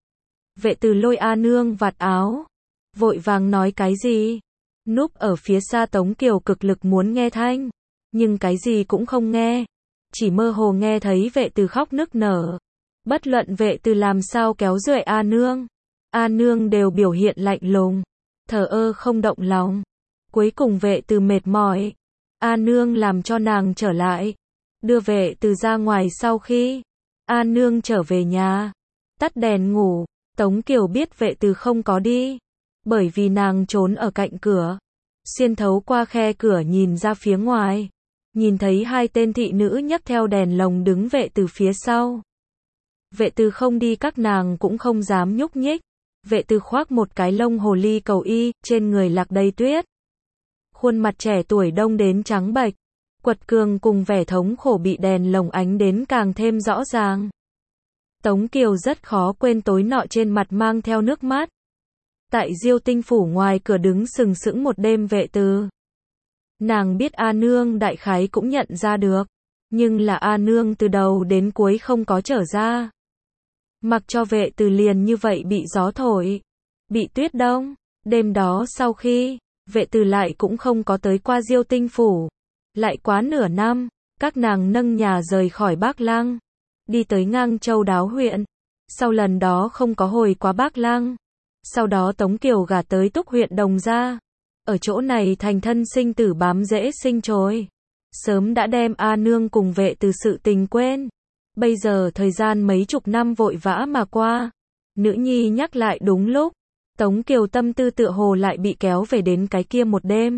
Vệ từ lôi A Nương vạt áo. Vội vàng nói cái gì. Núp ở phía xa Tống Kiều cực lực muốn nghe thanh. Nhưng cái gì cũng không nghe. Chỉ mơ hồ nghe thấy vệ từ khóc nức nở. Bất luận vệ từ làm sao kéo duệ A Nương. A Nương đều biểu hiện lạnh lùng. Thờ ơ không động lòng. Cuối cùng vệ từ mệt mỏi. A Nương làm cho nàng trở lại. Đưa vệ từ ra ngoài sau khi A Nương trở về nhà. Tắt đèn ngủ. Tống Kiều biết vệ từ không có đi. Bởi vì nàng trốn ở cạnh cửa. Xuyên thấu qua khe cửa nhìn ra phía ngoài. Nhìn thấy hai tên thị nữ nhấc theo đèn lồng đứng vệ từ phía sau. Vệ từ không đi các nàng cũng không dám nhúc nhích. Vệ từ khoác một cái lông hồ ly cầu y, trên người lạc đầy tuyết. Khuôn mặt trẻ tuổi đông đến trắng bệch. Quật cường cùng vẻ thống khổ bị đèn lồng ánh đến càng thêm rõ ràng. Tống Kiều rất khó quên tối nọ trên mặt mang theo nước mắt. Tại Diêu Tinh phủ ngoài cửa đứng sừng sững một đêm vệ từ. Nàng biết A Nương đại khái cũng nhận ra được. Nhưng là A Nương từ đầu đến cuối không có trở ra. Mặc cho vệ từ liền như vậy bị gió thổi. Bị tuyết đông. Đêm đó sau khi, vệ từ lại cũng không có tới qua Diêu Tinh phủ. Lại quá nửa năm, các nàng nâng nhà rời khỏi Bác Lăng. Đi tới Ngang Châu Đáo huyện. Sau lần đó không có hồi qua Bác Lăng. Sau đó Tống Kiều gả tới Túc huyện Đồng Gia. Ở chỗ này thành thân sinh tử bám rễ sinh trồi. Sớm đã đem A Nương cùng vệ từ sự tình quên. Bây giờ thời gian mấy chục năm vội vã mà qua. Nữ nhi nhắc lại đúng lúc. Tống Kiều tâm tư tựa hồ lại bị kéo về đến cái kia một đêm.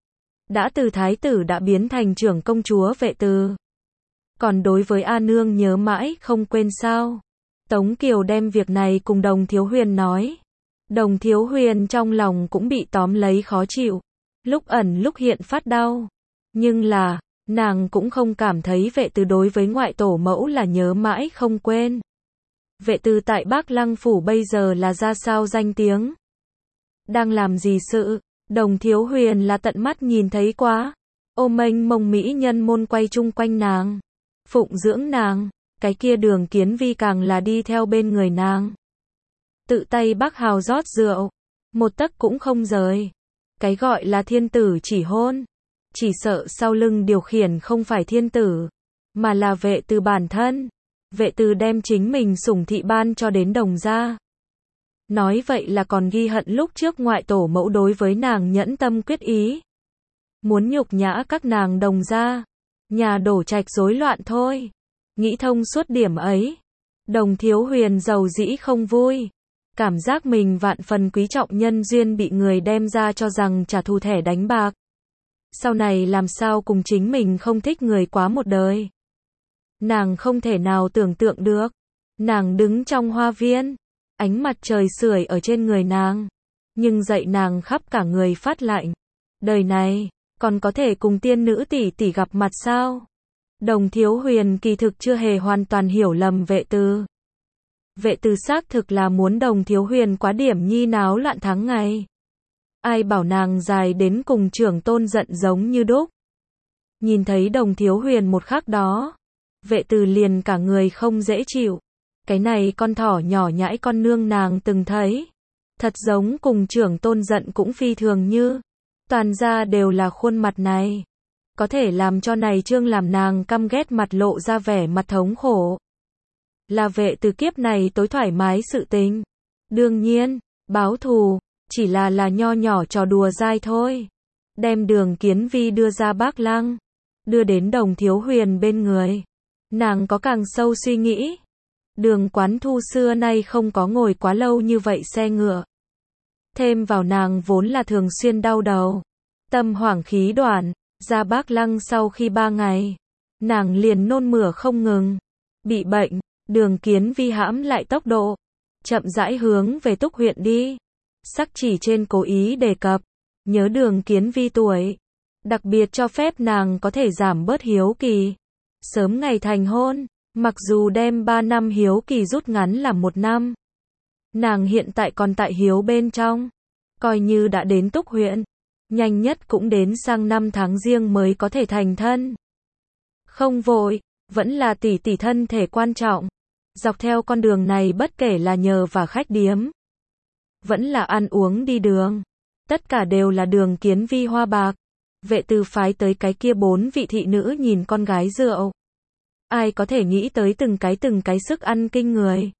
Đã từ thái tử đã biến thành trưởng công chúa vệ từ. Còn đối với A Nương nhớ mãi không quên sao. Tống Kiều đem việc này cùng Đồng Thiếu Huyền nói. Đồng Thiếu Huyền trong lòng cũng bị tóm lấy khó chịu. Lúc ẩn lúc hiện phát đau. Nhưng là, nàng cũng không cảm thấy vệ từ đối với ngoại tổ mẫu là nhớ mãi không quên. Vệ từ tại Bác Lăng phủ bây giờ là ra sao danh tiếng. Đang làm gì sự, Đồng Thiếu Huyền là tận mắt nhìn thấy quá. Ô mênh mông mỹ nhân môn quay chung quanh nàng. Phụng dưỡng nàng, cái kia Đường Kiến Vi càng là đi theo bên người nàng. Tự tay bác hào rót rượu, một tấc cũng không rời. Cái gọi là thiên tử chỉ hôn, chỉ sợ sau lưng điều khiển không phải thiên tử, mà là vệ từ bản thân. Vệ từ đem chính mình sủng thị ban cho đến Đồng Gia. Nói vậy là còn ghi hận lúc trước ngoại tổ mẫu đối với nàng nhẫn tâm quyết ý. Muốn nhục nhã các nàng Đồng Gia. Nhà đổ trạch rối loạn thôi. Nghĩ thông suốt điểm ấy. Đồng Thiếu Huyền giàu dĩ không vui. Cảm giác mình vạn phần quý trọng nhân duyên bị người đem ra cho rằng trả thù thẻ đánh bạc. Sau này làm sao cùng chính mình không thích người quá một đời. Nàng không thể nào tưởng tượng được. Nàng đứng trong hoa viên. Ánh mặt trời sưởi ở trên người nàng. Nhưng dậy nàng khắp cả người phát lạnh. Đời này, còn có thể cùng tiên nữ tỷ tỷ gặp mặt sao? Đồng Thiếu Huyền kỳ thực chưa hề hoàn toàn hiểu lầm Vệ Từ. Vệ Từ xác thực là muốn Đồng Thiếu Huyền quá điểm nhi náo loạn tháng ngày. Ai bảo nàng dài đến cùng trưởng tôn giận giống như đúc. Nhìn thấy Đồng Thiếu Huyền một khắc đó, Vệ Từ liền cả người không dễ chịu. Cái này con thỏ nhỏ nhãi con nương nàng từng thấy. Thật giống cùng trưởng tôn giận cũng phi thường như. Toàn ra đều là khuôn mặt này. Có thể làm cho này trương làm nàng căm ghét mặt lộ ra vẻ mặt thống khổ. Là Vệ Từ kiếp này tối thoải mái sự tình. Đương nhiên, báo thù, chỉ là nho nhỏ trò đùa dai thôi. Đem Đường Kiến Vi đưa ra Bác Lăng, đưa đến Đồng Thiếu Huyền bên người. Nàng có càng sâu suy nghĩ. Đường Quán Thu xưa nay không có ngồi quá lâu như vậy xe ngựa. Thêm vào nàng vốn là thường xuyên đau đầu. Tâm hoảng khí đoạn, ra Bác Lăng sau khi 3 ngày. Nàng liền nôn mửa không ngừng. Bị bệnh, Đường Kiến Vi hãm lại tốc độ. Chậm rãi hướng về Túc huyện đi. Sắc chỉ trên cố ý đề cập. Nhớ Đường Kiến Vi tuổi. Đặc biệt cho phép nàng có thể giảm bớt hiếu kỳ. Sớm ngày thành hôn. Mặc dù đem 3 năm hiếu kỳ rút ngắn là 1 năm. Nàng hiện tại còn tại hiếu bên trong. Coi như đã đến Túc huyện. Nhanh nhất cũng đến sang năm tháng Giêng mới có thể thành thân. Không vội, vẫn là tỷ tỷ thân thể quan trọng. Dọc theo con đường này bất kể là nhờ và khách điếm. Vẫn là ăn uống đi đường. Tất cả đều là Đường Kiến Vi hoa bạc. Vệ Từ phái tới cái kia 4 vị thị nữ nhìn con gái rượu. Ai có thể nghĩ tới từng cái sức ăn kinh người.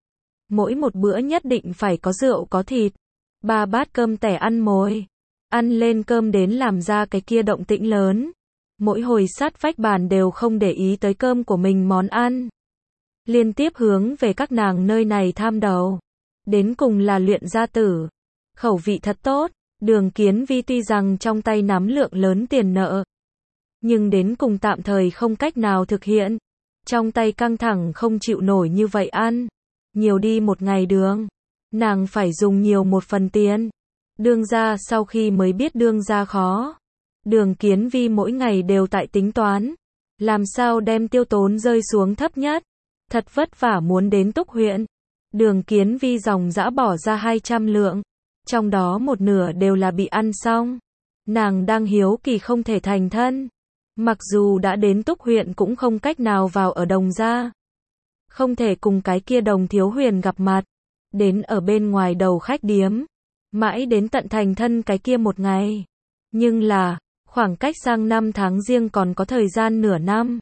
Mỗi một bữa nhất định phải có rượu có thịt. 3 bát cơm tẻ ăn mồi. Ăn lên cơm đến làm ra cái kia động tĩnh lớn. Mỗi hồi sát vách bàn đều không để ý tới cơm của mình món ăn. Liên tiếp hướng về các nàng nơi này tham đầu. Đến cùng là luyện gia tử. Khẩu vị thật tốt. Đường Kiến Vi tuy rằng trong tay nắm lượng lớn tiền nợ. Nhưng đến cùng tạm thời không cách nào thực hiện. Trong tay căng thẳng không chịu nổi như vậy ăn. Nhiều đi 1 ngày đường. Nàng phải dùng nhiều 1 phần tiền. Đương gia sau khi mới biết đương gia khó. Đường Kiến Vi mỗi ngày đều tại tính toán. Làm sao đem tiêu tốn rơi xuống thấp nhất. Thật vất vả muốn đến Túc huyện. Đường Kiến Vi dòng dã bỏ ra 200 lượng. Trong đó 1 nửa đều là bị ăn xong. Nàng đang hiếu kỳ không thể thành thân. Mặc dù đã đến Túc huyện cũng không cách nào vào ở Đồng gia. Không thể cùng cái kia Đồng Thiếu Huyền gặp mặt. Đến ở bên ngoài đầu khách điếm. Mãi đến tận thành thân cái kia 1 ngày. Nhưng là, khoảng cách sang năm tháng Giêng còn có thời gian nửa năm.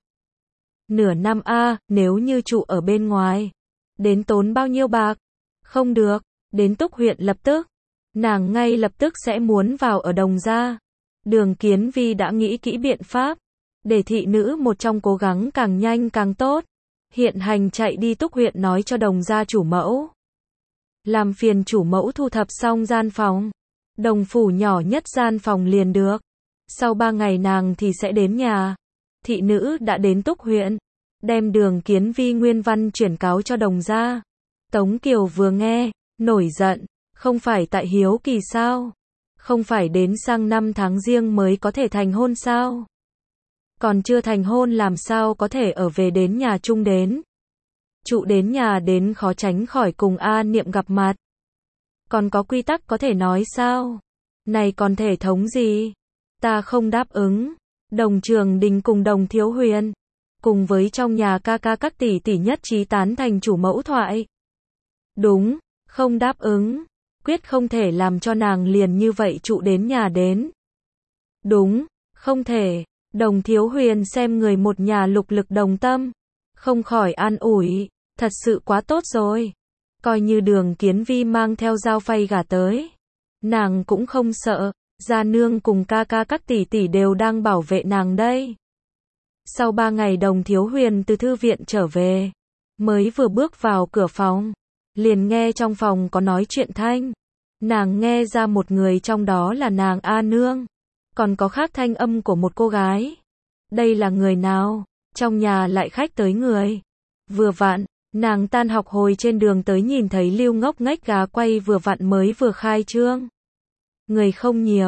Nửa năm a, nếu như trụ ở bên ngoài. Đến tốn bao nhiêu bạc? Không được, đến Túc huyện lập tức. Nàng ngay lập tức sẽ muốn vào ở Đồng gia. Đường Kiến Vi đã nghĩ kỹ biện pháp. Để thị nữ một trong cố gắng càng nhanh càng tốt. Hiện hành chạy đi Túc huyện nói cho Đồng gia chủ mẫu. Làm phiền chủ mẫu thu thập xong gian phòng. Đồng phủ nhỏ nhất gian phòng liền được. Sau 3 ngày nàng thì sẽ đến nhà. Thị nữ đã đến Túc huyện. Đem Đường Kiến Vi nguyên văn chuyển cáo cho Đồng gia. Tống Kiều vừa nghe, nổi giận. Không phải tại hiếu kỳ sao? Không phải đến sang năm tháng Giêng mới có thể thành hôn sao? Còn chưa thành hôn làm sao có thể ở về đến nhà chung đến? Trụ đến nhà đến khó tránh khỏi cùng A Niệm gặp mặt. Còn có quy tắc có thể nói sao? Này còn thể thống gì? Ta không đáp ứng. Đồng Trường Đình cùng Đồng Thiếu Huyền. Cùng với trong nhà ca ca các tỷ tỷ nhất trí tán thành chủ mẫu thoại. Đúng, không đáp ứng. Quyết không thể làm cho nàng liền như vậy trụ đến nhà đến. Đúng, không thể. Đồng Thiếu Huyền xem người một nhà lục lực đồng tâm. Không khỏi an ủi. Thật sự quá tốt rồi. Coi như Đường Kiến Vi mang theo dao phay gả tới. Nàng cũng không sợ. Gia nương cùng ca ca các tỷ tỷ đều đang bảo vệ nàng đây. Sau 3 ngày Đồng Thiếu Huyền từ thư viện trở về. Mới vừa bước vào cửa phòng. Liền nghe trong phòng có nói chuyện thanh. Nàng nghe ra một người trong đó là nàng A Nương. Còn có khác thanh âm của một cô gái. Đây là người nào? Trong nhà lại khách tới người. Vừa vặn, nàng tan học hồi trên đường tới nhìn thấy Lưu Ngốc Nghếch gà quay vừa vặn mới vừa khai trương. Người không nhiều,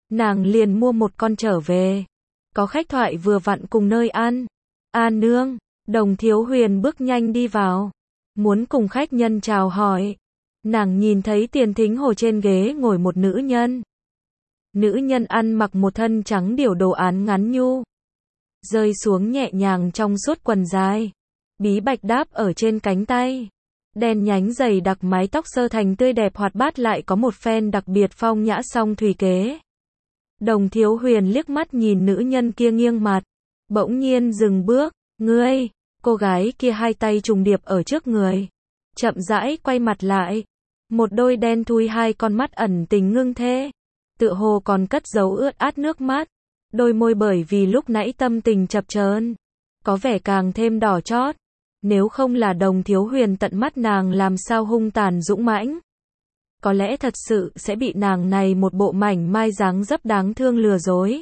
nàng liền mua một con trở về. Có khách thoại vừa vặn cùng nơi ăn. A nương, Đồng Thiếu Huyền bước nhanh đi vào, muốn cùng khách nhân chào hỏi. Nàng nhìn thấy Tiền Thính Hồ trên ghế ngồi một nữ nhân. Nữ nhân ăn mặc một thân trắng điểu đồ án ngắn nhu, rơi xuống nhẹ nhàng trong suốt quần dài, bí bạch đáp ở trên cánh tay. Đen nhánh dày đặc mái tóc sơ thành tươi đẹp hoạt bát lại có một phen đặc biệt phong nhã song thủy kế. Đồng Thiếu Huyền liếc mắt nhìn nữ nhân kia nghiêng mặt, bỗng nhiên dừng bước. Ngươi, cô gái kia hai tay trùng điệp ở trước người, chậm rãi quay mặt lại. Một đôi đen thui hai con mắt ẩn tình ngưng thế, tựa hồ còn cất giấu ướt át nước mắt. Đôi môi bởi vì lúc nãy tâm tình chập chờn, có vẻ càng thêm đỏ chót. Nếu không là Đồng Thiếu Huyền tận mắt nàng làm sao hung tàn dũng mãnh, có lẽ thật sự sẽ bị nàng này một bộ mảnh mai dáng dấp đáng thương lừa dối.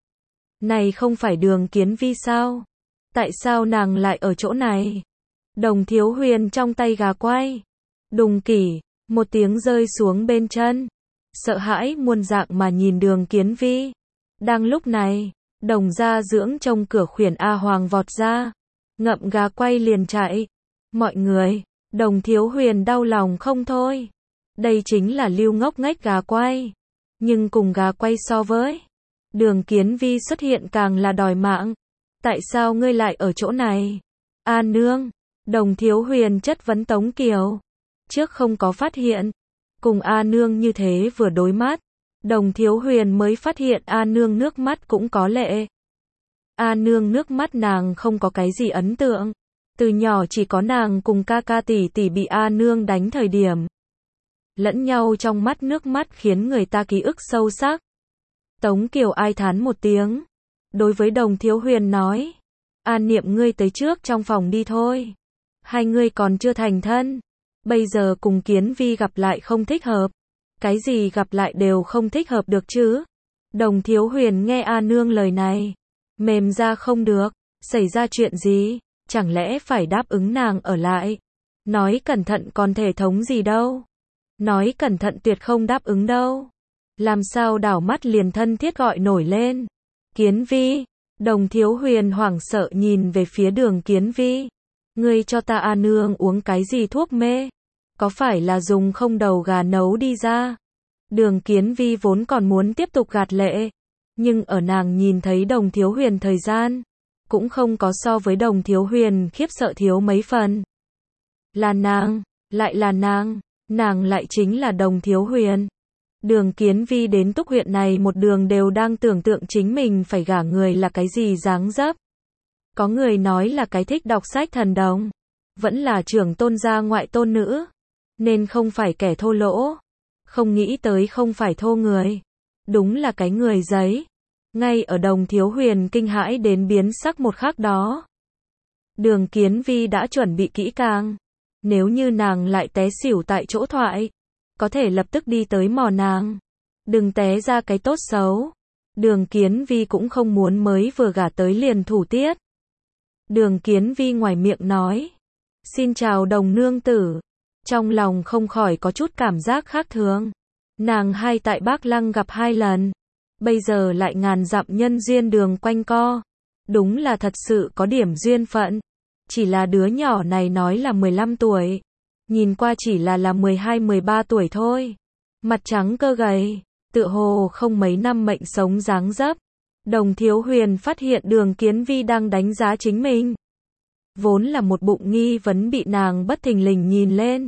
Này không phải Đường Kiến Vi sao? Tại sao nàng lại ở chỗ này? Đồng Thiếu Huyền trong tay gà quay, đùng kỷ, một tiếng rơi xuống bên chân. Sợ hãi muôn dạng mà nhìn Đường Kiến Vi. Đang lúc này, Đồng gia dưỡng trong cửa khuyển A Hoàng vọt ra, ngậm gà quay liền chạy. Mọi người, Đồng Thiếu Huyền đau lòng không thôi. Đây chính là lưu ngốc nghếch gà quay. Nhưng cùng gà quay so với Đường Kiến Vi xuất hiện càng là đòi mạng. Tại sao ngươi lại ở chỗ này? A nương, Đồng Thiếu Huyền chất vấn Tống Kiều. Trước không có phát hiện, cùng A nương như thế vừa đối mắt, Đồng Thiếu Huyền mới phát hiện A nương nước mắt cũng có lệ. A nương nước mắt nàng không có cái gì ấn tượng. Từ nhỏ chỉ có nàng cùng ca ca tỷ tỷ bị A nương đánh thời điểm. Lẫn nhau trong mắt nước mắt khiến người ta ký ức sâu sắc. Tống Kiều ai thán một tiếng. Đối với Đồng Thiếu Huyền nói. An Niệm ngươi tới trước trong phòng đi thôi. Hai ngươi còn chưa thành thân. Bây giờ cùng Kiến Vi gặp lại không thích hợp. Cái gì gặp lại đều không thích hợp được chứ. Đồng Thiếu Huyền nghe A nương lời này, mềm ra không được. Xảy ra chuyện gì? Chẳng lẽ phải đáp ứng nàng ở lại? Nói cẩn thận còn thể thống gì đâu. Nói cẩn thận tuyệt không đáp ứng đâu. Làm sao đảo mắt liền thân thiết gọi nổi lên. Kiến Vi. Đồng Thiếu Huyền hoảng sợ nhìn về phía Đường Kiến Vi. Ngươi cho ta A nương uống cái gì thuốc mê? Có phải là dùng không đầu gà nấu đi ra? Đường Kiến Vi vốn còn muốn tiếp tục gạt lệ. Nhưng ở nàng nhìn thấy Đồng Thiếu Huyền thời gian, cũng không có so với Đồng Thiếu Huyền khiếp sợ thiếu mấy phần. Là nàng, lại là nàng lại chính là Đồng Thiếu Huyền. Đường Kiến Vi đến Túc huyện này một đường đều đang tưởng tượng chính mình phải gả người là cái gì dáng dấp. Có người nói là cái thích đọc sách thần đồng, vẫn là trưởng tôn gia ngoại tôn nữ, nên không phải kẻ thô lỗ. Không nghĩ tới không phải thô người, đúng là cái người giấy. Ngay ở Đồng Thiếu Huyền kinh hãi đến biến sắc một khắc đó, Đường Kiến Vi đã chuẩn bị kỹ càng. Nếu như nàng lại té xỉu tại chỗ thoại, có thể lập tức đi tới mò nàng. Đừng té ra cái tốt xấu. Đường Kiến Vi cũng không muốn mới vừa gả tới liền thủ tiết. Đường Kiến Vi ngoài miệng nói. Xin chào Đồng nương tử. Trong lòng không khỏi có chút cảm giác khác thường. Nàng hai tại Bác Lăng gặp 2 lần. Bây giờ lại ngàn dặm nhân duyên đường quanh co. Đúng là thật sự có điểm duyên phận. Chỉ là đứa nhỏ này nói là 15 tuổi. Nhìn qua chỉ là 12-13 tuổi thôi. Mặt trắng cơ gầy, tựa hồ không mấy năm mệnh sống dáng dấp. Đồng Thiếu Huyền phát hiện Đường Kiến Vi đang đánh giá chính mình. Vốn là một bụng nghi vấn bị nàng bất thình lình nhìn lên.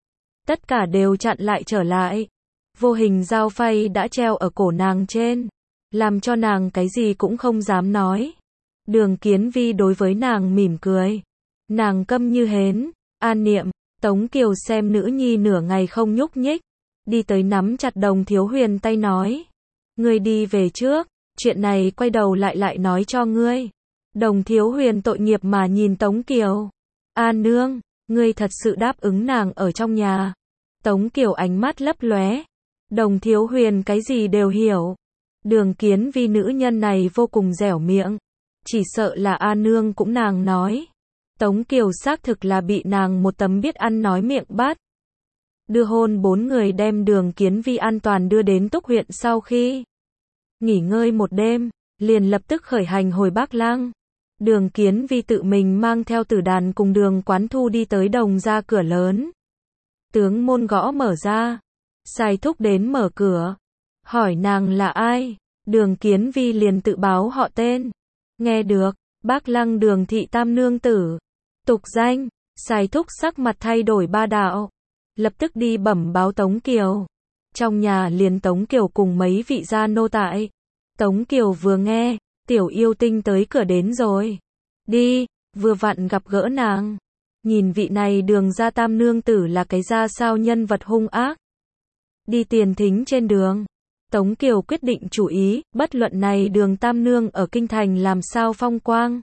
Tất cả đều chặn lại trở lại. Vô hình dao phay đã treo ở cổ nàng trên, làm cho nàng cái gì cũng không dám nói. Đường Kiến Vi đối với nàng mỉm cười. Nàng câm như hến. An Niệm. Tống Kiều xem nữ nhi nửa ngày không nhúc nhích, đi tới nắm chặt Đồng Thiếu Huyền tay nói. Ngươi đi về trước, chuyện này quay đầu lại nói cho ngươi. Đồng Thiếu Huyền tội nghiệp mà nhìn Tống Kiều. An nương, ngươi thật sự đáp ứng nàng ở trong nhà. Tống Kiều ánh mắt lấp lóe. Đồng Thiếu Huyền cái gì đều hiểu. Đường Kiến Vi nữ nhân này vô cùng dẻo miệng. Chỉ sợ là An nương cũng nàng nói. Tống Kiều xác thực là bị nàng một tấm biết ăn nói miệng bắt. Đưa hôn 4 người đem Đường Kiến Vi an toàn đưa đến Túc huyện sau khi Nghỉ ngơi một đêm, liền lập tức khởi hành hồi Bắc Lăng. Đường Kiến Vi tự mình mang theo tử đàn cùng Đường Quán Thu đi tới Đồng gia cửa lớn. Tướng môn gõ mở ra. Sai thúc đến mở cửa. Hỏi nàng là ai? Đường Kiến Vi liền tự báo họ tên. Nghe được, Bắc Lăng Đường thị tam nương tử. Tục danh, Sai thúc sắc mặt thay đổi ba đạo. Lập tức đi bẩm báo Tống Kiều. Trong nhà liền Tống Kiều cùng mấy vị gia nô tại. Tống Kiều vừa nghe, tiểu yêu tinh tới cửa đến rồi. Đi, vừa vặn gặp gỡ nàng. Nhìn vị này Đường gia tam nương tử là cái ra sao nhân vật hung ác. Đi tiền thính trên đường. Tống Kiều quyết định chủ ý, bất luận này Đường tam nương ở kinh thành làm sao phong quang.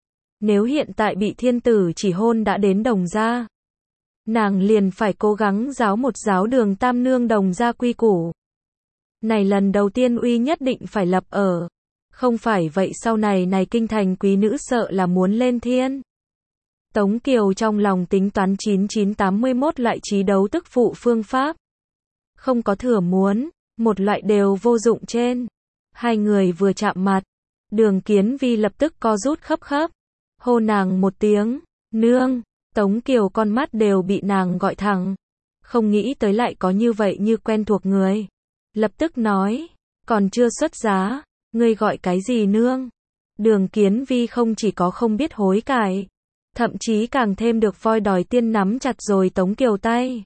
Nếu hiện tại bị thiên tử chỉ hôn đã đến Đồng gia, nàng liền phải cố gắng giáo một giáo Đường tam nương Đồng gia quy củ. Này lần đầu tiên uy nhất định phải lập ở. Không phải vậy sau này kinh thành quý nữ sợ là muốn lên thiên. Tống Kiều trong lòng tính toán 9981 loại trí đấu tức phụ phương pháp. Không có thừa muốn, một loại đều vô dụng trên. Hai người vừa chạm mặt, Đường Kiến Vi lập tức co rút khấp khấp. Hô nàng một tiếng, nương, Tống Kiều con mắt đều bị nàng gọi thẳng. Không nghĩ tới lại có như vậy như quen thuộc người. Lập tức nói, còn chưa xuất giá, ngươi gọi cái gì nương? Đường Kiến Vi không chỉ có không biết hối cải, thậm chí càng thêm được voi đòi tiên nắm chặt rồi Tống Kiều tay.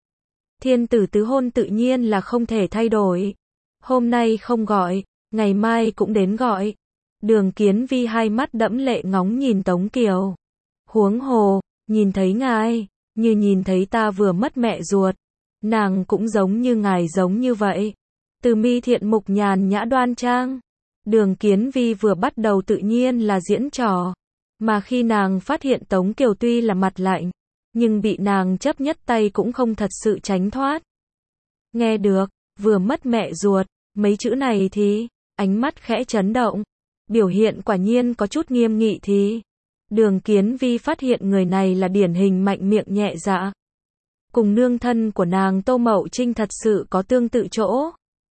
Thiên tử tứ hôn tự nhiên là không thể thay đổi. Hôm nay không gọi, ngày mai cũng đến gọi. Đường Kiến Vi hai mắt đẫm lệ ngóng nhìn Tống Kiều. Huống hồ, nhìn thấy ngài, như nhìn thấy ta vừa mất mẹ ruột. Nàng cũng giống như ngài giống như vậy. Từ mi thiện mục nhàn nhã đoan trang. Đường Kiến Vi vừa bắt đầu tự nhiên là diễn trò. Mà khi nàng phát hiện Tống Kiều tuy là mặt lạnh, nhưng bị nàng chấp nhất tay cũng không thật sự tránh thoát. Nghe được, vừa mất mẹ ruột, mấy chữ này thì, ánh mắt khẽ chấn động. Biểu hiện quả nhiên có chút nghiêm nghị thì. Đường Kiến Vi phát hiện người này là điển hình mạnh miệng nhẹ dạ. Cùng nương thân của nàng Tô Mậu Trinh thật sự có tương tự chỗ.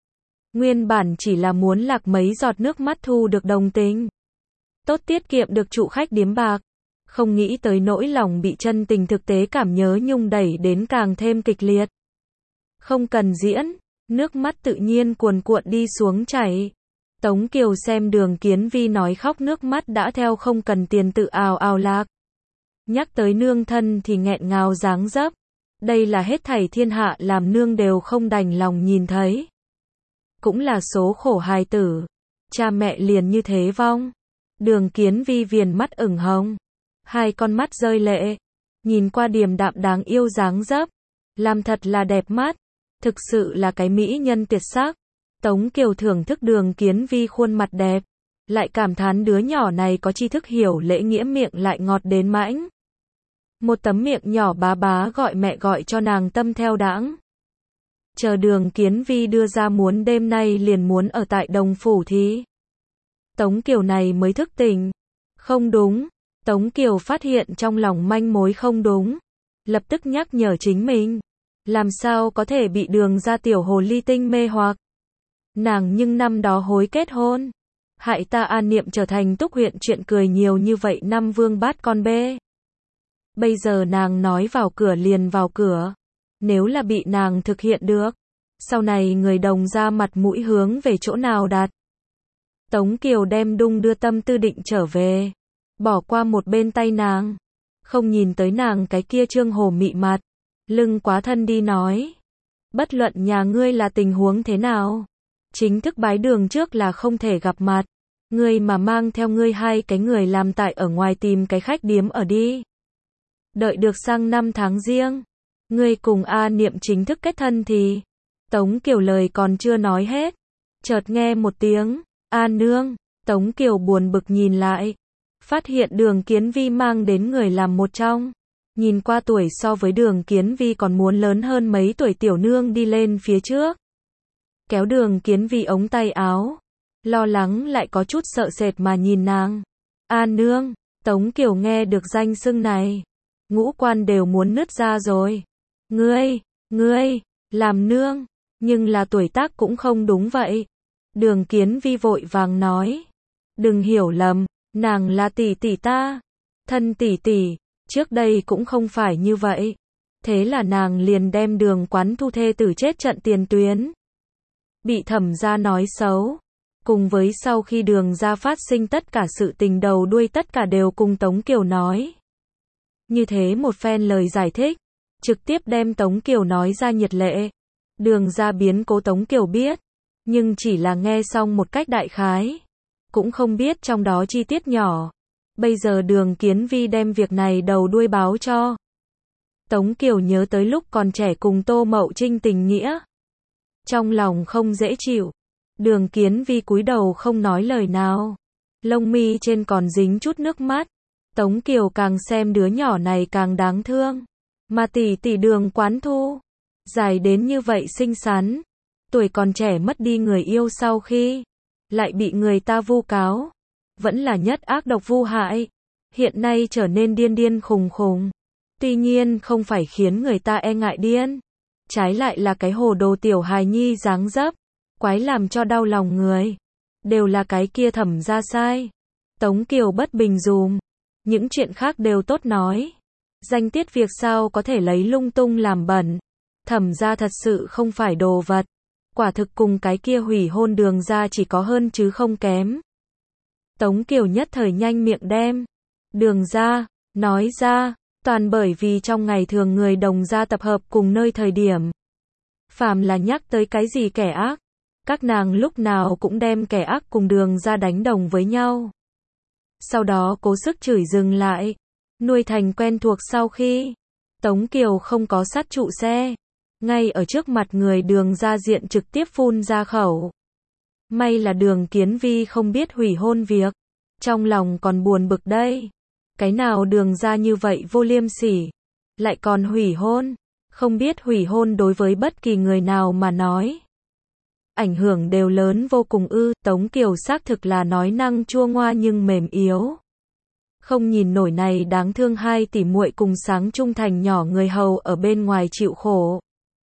Nguyên bản chỉ là muốn lạc mấy giọt nước mắt thu được đồng tình. Tốt tiết kiệm được trụ khách điếm bạc. Không nghĩ tới nỗi lòng bị chân tình thực tế cảm nhớ nhung đẩy đến càng thêm kịch liệt. Không cần diễn, nước mắt tự nhiên cuồn cuộn đi xuống chảy. Tống Kiều xem Đường Kiến Vi nói khóc nước mắt đã theo không cần tiền tự ào ào lạc. Nhắc tới nương thân thì nghẹn ngào dáng dấp. Đây là hết thảy thiên hạ làm nương đều không đành lòng nhìn thấy. Cũng là số khổ hài tử. Cha mẹ liền như thế vong. Đường Kiến Vi viền mắt ửng hồng. Hai con mắt rơi lệ. Nhìn qua điềm đạm đáng yêu dáng dấp. Làm thật là đẹp mắt. Thực sự là cái mỹ nhân tuyệt sắc. Tống Kiều thưởng thức Đường Kiến Vi khuôn mặt đẹp. Lại cảm thán đứa nhỏ này có tri thức hiểu lễ nghĩa miệng lại ngọt đến mãnh. Một tấm miệng nhỏ bá bá gọi mẹ gọi cho nàng tâm theo đãng. Chờ Đường Kiến Vi đưa ra muốn đêm nay liền muốn ở tại Đồng Phủ thì. Tống Kiều này mới thức tỉnh. Không đúng. Tống Kiều phát hiện trong lòng manh mối không đúng. Lập tức nhắc nhở chính mình. Làm sao có thể bị Đường gia tiểu hồ ly tinh mê hoặc. Nàng nhưng năm đó hối kết hôn. Hại ta An Niệm trở thành Túc huyện chuyện cười nhiều như vậy năm vương bát con bê. Bây giờ nàng nói vào cửa liền vào cửa. Nếu là bị nàng thực hiện được. Sau này người Đồng gia mặt mũi hướng về chỗ nào đặt. Tống Kiều đem đung đưa tâm tư định trở về. Bỏ qua một bên tay nàng. Không nhìn tới nàng cái kia trương hồ mị mặt. Lưng quá thân đi nói. Bất luận nhà ngươi là tình huống thế nào. Chính thức bái đường trước là không thể gặp mặt. Ngươi mà mang theo ngươi hai cái người làm tại ở ngoài tìm cái khách điếm ở đi. Đợi được sang năm tháng riêng. Ngươi cùng A Niệm chính thức kết thân thì. Tống Kiều lời còn chưa nói hết. Chợt nghe một tiếng. A nương. Tống Kiều buồn bực nhìn lại. Phát hiện Đường Kiến Vi mang đến người làm một trong. Nhìn qua tuổi so với Đường Kiến Vi còn muốn lớn hơn mấy tuổi tiểu nương đi lên phía trước. Kéo Đường Kiến Vi ống tay áo. Lo lắng lại có chút sợ sệt mà nhìn nàng. A nương. Tống Kiều nghe được danh xưng này. Ngũ quan đều muốn nứt ra rồi. Ngươi, làm nương. Nhưng là tuổi tác cũng không đúng vậy. Đường Kiến Vi vội vàng nói. Đừng hiểu lầm, nàng là tỷ tỷ ta. Thân tỷ tỷ, trước đây cũng không phải như vậy. Thế là nàng liền đem Đường Quán Thu thê tử chết trận tiền tuyến. Bị Thẩm gia nói xấu. Cùng với sau khi Đường gia phát sinh tất cả sự tình đầu đuôi tất cả đều cùng Tống Kiều nói. Như thế một phen lời giải thích, trực tiếp đem Tống Kiều nói ra nhiệt lệ. Đường gia biến cố Tống Kiều biết, nhưng chỉ là nghe xong một cách đại khái, cũng không biết trong đó chi tiết nhỏ. Bây giờ Đường Kiến Vi đem việc này đầu đuôi báo cho. Tống Kiều nhớ tới lúc còn trẻ cùng Tô Mậu Trinh tình nghĩa. Trong lòng không dễ chịu. Đường Kiến Vi cúi đầu không nói lời nào. Lông mi trên còn dính chút nước mắt. Tống Kiều càng xem đứa nhỏ này càng đáng thương. Mà tỷ tỷ Đường Quán Thu, dài đến như vậy xinh xắn, tuổi còn trẻ mất đi người yêu sau khi lại bị người ta vu cáo, vẫn là nhất ác độc vu hại, hiện nay trở nên điên điên khùng khùng. Tuy nhiên không phải khiến người ta e ngại điên, trái lại là cái hồ đồ tiểu hài nhi dáng dấp, quái làm cho đau lòng người. Đều là cái kia Thẩm gia sai. Tống Kiều bất bình dùm, những chuyện khác đều tốt nói. Danh tiết việc sao có thể lấy lung tung làm bẩn. Thẩm gia thật sự không phải đồ vật. Quả thực cùng cái kia hủy hôn Đường gia chỉ có hơn chứ không kém. Tống Kiều nhất thời nhanh miệng đem Đường gia nói ra, toàn bởi vì trong ngày thường người Đồng gia tập hợp cùng nơi thời điểm, phàm là nhắc tới cái gì kẻ ác, các nàng lúc nào cũng đem kẻ ác cùng Đường gia đánh đồng với nhau. Sau đó cố sức chửi dừng lại, nuôi thành quen thuộc sau khi Tống Kiều không có sát trụ xe, ngay ở trước mặt người Đường gia diện trực tiếp phun ra khẩu. May là Đường Kiến Vi không biết hủy hôn việc, trong lòng còn buồn bực đây. Cái nào Đường gia như vậy vô liêm sỉ, lại còn hủy hôn, không biết hủy hôn đối với bất kỳ người nào mà nói. Ảnh hưởng đều lớn vô cùng ư. Tống Kiều xác thực là nói năng chua ngoa nhưng mềm yếu. Không nhìn nổi này đáng thương hai tỷ muội cùng sáng trung thành nhỏ người hầu ở bên ngoài chịu khổ.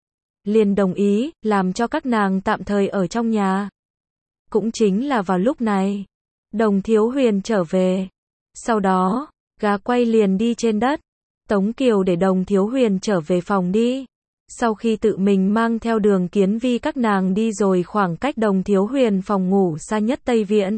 Liền đồng ý, làm cho các nàng tạm thời ở trong nhà. Cũng chính là vào lúc này, Đồng Thiếu Huyền trở về. Sau đó, gà quay liền đi trên đất. Tống Kiều để Đồng Thiếu Huyền trở về phòng đi. Sau khi tự mình mang theo Đường Kiến Vi các nàng đi rồi khoảng cách Đồng Thiếu Huyền phòng ngủ xa nhất Tây Viện.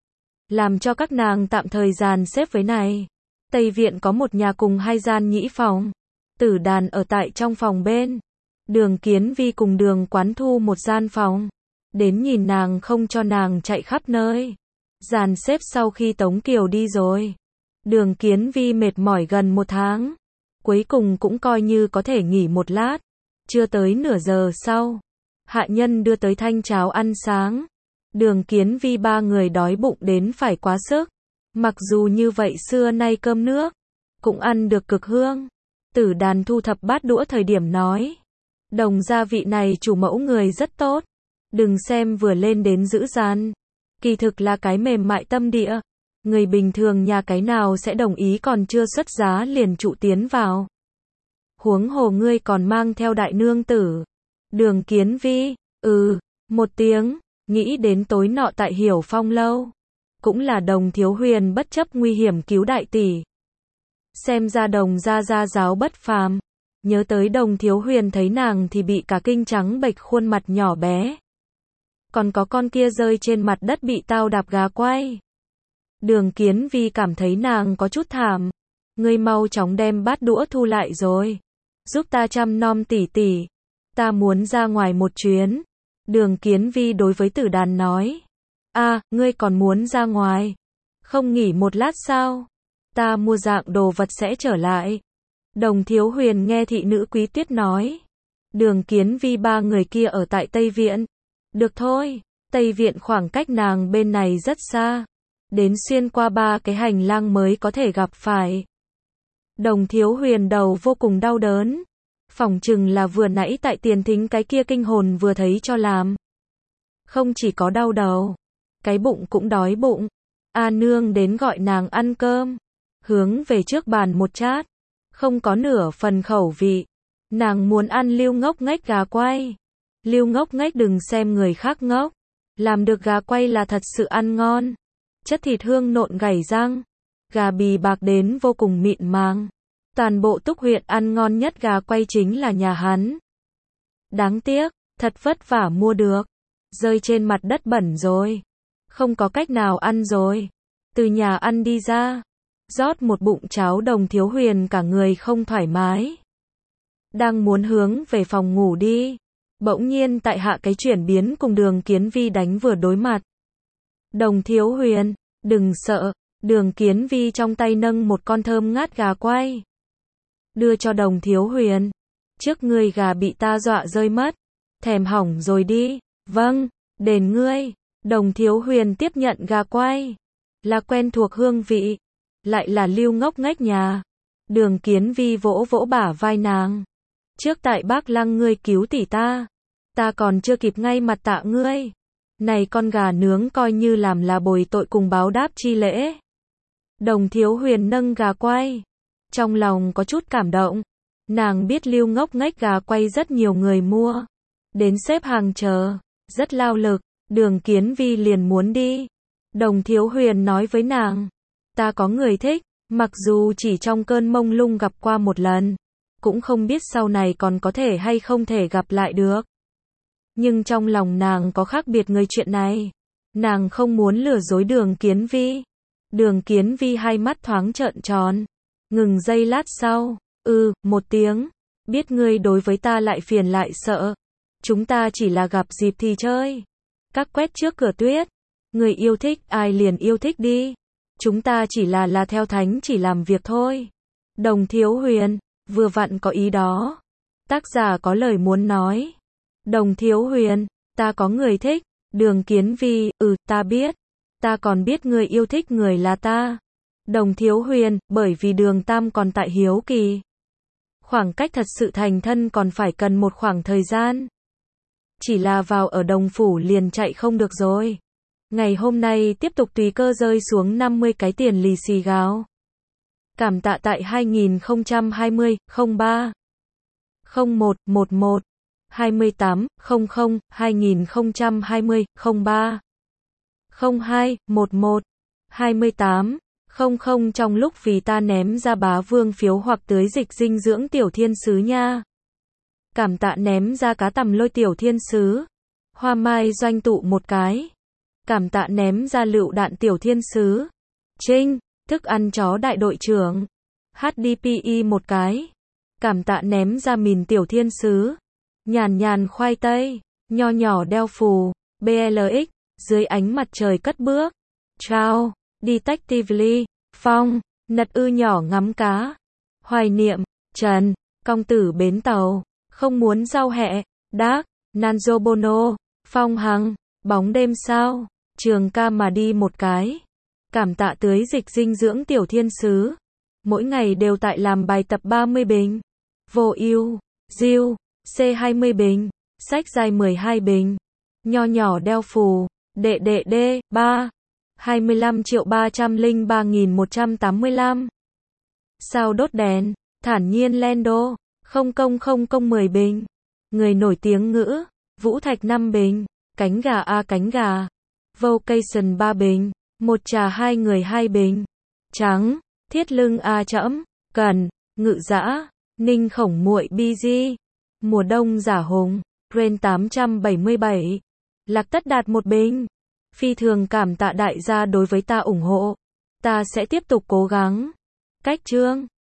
Làm cho các nàng tạm thời dàn xếp với này. Tây Viện có một nhà cùng hai gian nhĩ phòng. Tử Đàn ở tại trong phòng bên. Đường Kiến Vi cùng Đường Quán Thu một gian phòng. Đến nhìn nàng không cho nàng chạy khắp nơi. Dàn xếp sau khi Tống Kiều đi rồi. Đường Kiến Vi mệt mỏi gần một tháng. Cuối cùng cũng coi như có thể nghỉ một lát. Chưa tới nửa giờ sau, hạ nhân đưa tới thanh cháo ăn sáng. Đường Kiến Vi ba người đói bụng đến phải quá sức. Mặc dù như vậy xưa nay cơm nước cũng ăn được cực hương. Tử Đàn thu thập bát đũa thời điểm nói, Đồng gia vị này chủ mẫu người rất tốt. Đừng xem vừa lên đến dữ dằn, kỳ thực là cái mềm mại tâm địa. Người bình thường nhà cái nào sẽ đồng ý còn chưa xuất giá liền trụ tiến vào. Huống hồ ngươi còn mang theo đại nương tử. Đường Kiến Vi, một tiếng, nghĩ đến tối nọ tại Hiểu Phong lâu. Cũng là Đồng Thiếu Huyền bất chấp nguy hiểm cứu đại tỷ. Xem ra Đồng gia gia giáo bất phàm. Nhớ tới Đồng Thiếu Huyền thấy nàng thì bị cả kinh trắng bệch khuôn mặt nhỏ bé. Còn có con kia rơi trên mặt đất bị tao đạp gà quay. Đường Kiến Vi cảm thấy nàng có chút thảm. Ngươi mau chóng đem bát đũa thu lại rồi. Giúp ta chăm nom tỷ tỷ. Ta muốn ra ngoài một chuyến. Đường Kiến Vi đối với Tử Đàn nói. Ngươi còn muốn ra ngoài? Không nghỉ một lát sao? Ta mua dạng đồ vật sẽ trở lại. Đồng Thiếu Huyền nghe thị nữ Quý Tuyết nói. Đường Kiến Vi ba người kia ở tại Tây Viện. Được thôi, Tây Viện khoảng cách nàng bên này rất xa. Đến xuyên qua ba cái hành lang mới có thể gặp phải. Đồng Thiếu Huyền đầu vô cùng đau đớn. Phỏng chừng là vừa nãy tại tiền thính cái kia kinh hồn vừa thấy cho làm. Không chỉ có đau đầu, cái bụng cũng đói bụng. A nương đến gọi nàng ăn cơm. Hướng về trước bàn một chát. Không có nửa phần khẩu vị. Nàng muốn ăn Lưu Ngốc Nghếch gà quay. Lưu Ngốc Nghếch đừng xem người khác ngốc. Làm được gà quay là thật sự ăn ngon. Chất thịt hương nộn gảy răng. Gà bì bạc đến vô cùng mịn màng. Toàn bộ Túc huyện ăn ngon nhất gà quay chính là nhà hắn. Đáng tiếc, thật vất vả mua được. Rơi trên mặt đất bẩn rồi. Không có cách nào ăn rồi. Từ nhà ăn đi ra. Rót một bụng cháo, Đồng Thiếu Huyền cả người không thoải mái. Đang muốn hướng về phòng ngủ đi. Bỗng nhiên tại hạ cái chuyển biến cùng Đường Kiến Vi đánh vừa đối mặt. Đồng Thiếu Huyền, đừng sợ. Đường Kiến Vi trong tay nâng một con thơm ngát gà quay. Đưa cho Đồng Thiếu Huyền. Trước ngươi gà bị ta dọa rơi mất. Thèm hỏng rồi đi. Vâng, đền ngươi. Đồng Thiếu Huyền tiếp nhận gà quay. Là quen thuộc hương vị. Lại là Lưu ngốc nghếch nhà. Đường Kiến Vi vỗ vỗ bả vai nàng. Trước tại Bác Lăng ngươi cứu tỷ ta. Ta còn chưa kịp ngay mặt tạ ngươi. Này con gà nướng coi như làm là bồi tội cùng báo đáp chi lễ. Đồng Thiếu Huyền nâng gà quay. Trong lòng có chút cảm động. Nàng biết Lưu ngốc nghếch gà quay rất nhiều người mua. Đến xếp hàng chờ. Rất lao lực. Đường Kiến Vi liền muốn đi. Đồng Thiếu Huyền nói với nàng. Ta có người thích. Mặc dù chỉ trong cơn mông lung gặp qua một lần. Cũng không biết sau này còn có thể hay không thể gặp lại được. Nhưng trong lòng nàng có khác biệt người chuyện này. Nàng không muốn lừa dối Đường Kiến Vi. Đường Kiến Vi hai mắt thoáng trợn tròn. Ngừng giây lát sau. Một tiếng. Biết ngươi đối với ta lại phiền lại sợ. Chúng ta chỉ là gặp dịp thì chơi. Các quét trước cửa tuyết. Người yêu thích ai liền yêu thích đi. Chúng ta chỉ là theo thánh chỉ làm việc thôi. Đồng Thiếu Huyền, vừa vặn có ý đó. Tác giả có lời muốn nói. Đồng Thiếu Huyền, ta có người thích. Đường Kiến Vi, ta biết. Ta còn biết người yêu thích người là ta. Đồng Thiếu Huyền, bởi vì Đường Tam còn tại hiếu kỳ. Khoảng cách thật sự thành thân còn phải cần một khoảng thời gian. Chỉ là vào ở Đồng Phủ liền chạy không được rồi. Ngày hôm nay tiếp tục tùy cơ rơi xuống 50 cái tiền lì xì gạo. Cảm tạ tại 2020, 03, 01, 11, 28, 00, 2020, 03, 02, 11, 28, 00 trong lúc vì ta ném ra bá vương phiếu hoặc tưới dịch dinh dưỡng tiểu thiên sứ nha. Cảm tạ ném ra cá tầm lôi tiểu thiên sứ. Hoa mai doanh tụ một cái. Cảm tạ ném ra lựu đạn tiểu thiên sứ. Trinh, thức ăn chó đại đội trưởng. HDPI một cái. Cảm tạ ném ra mìn tiểu thiên sứ. Nhàn nhàn khoai tây. Nho nhỏ đeo phù. BLX, dưới ánh mặt trời cất bước. Chào, Detectively, Phong, nật ư nhỏ ngắm cá. Hoài niệm, Trần, công tử bến tàu. Không muốn rau hẹ, Đác, Nanzo Bono, Phong Hằng, bóng đêm sao, trường ca mà đi một cái. Cảm tạ tưới dịch dinh dưỡng tiểu thiên sứ. Mỗi ngày đều tại làm bài tập 30 bình. Vô ưu, Diêu, C20 bình, sách dài 12 bình. Nho nhỏ đeo phù, đệ đệ D, 3, 25.303.185. Sao đốt đèn, thản nhiên Lendo, 00010 bình. Người nổi tiếng ngữ, Vũ Thạch 5 bình, cánh gà A cánh gà. Vocation 3 bình, một trà hai người 2 bình. Trắng, thiết lưng A trẫm, cần, ngự dã, ninh khổng muội BG. Mùa đông giả hùng, Ren 877. Lạc tất đạt 1 bình. Phi thường cảm tạ đại gia đối với ta ủng hộ. Ta sẽ tiếp tục cố gắng. Cách chương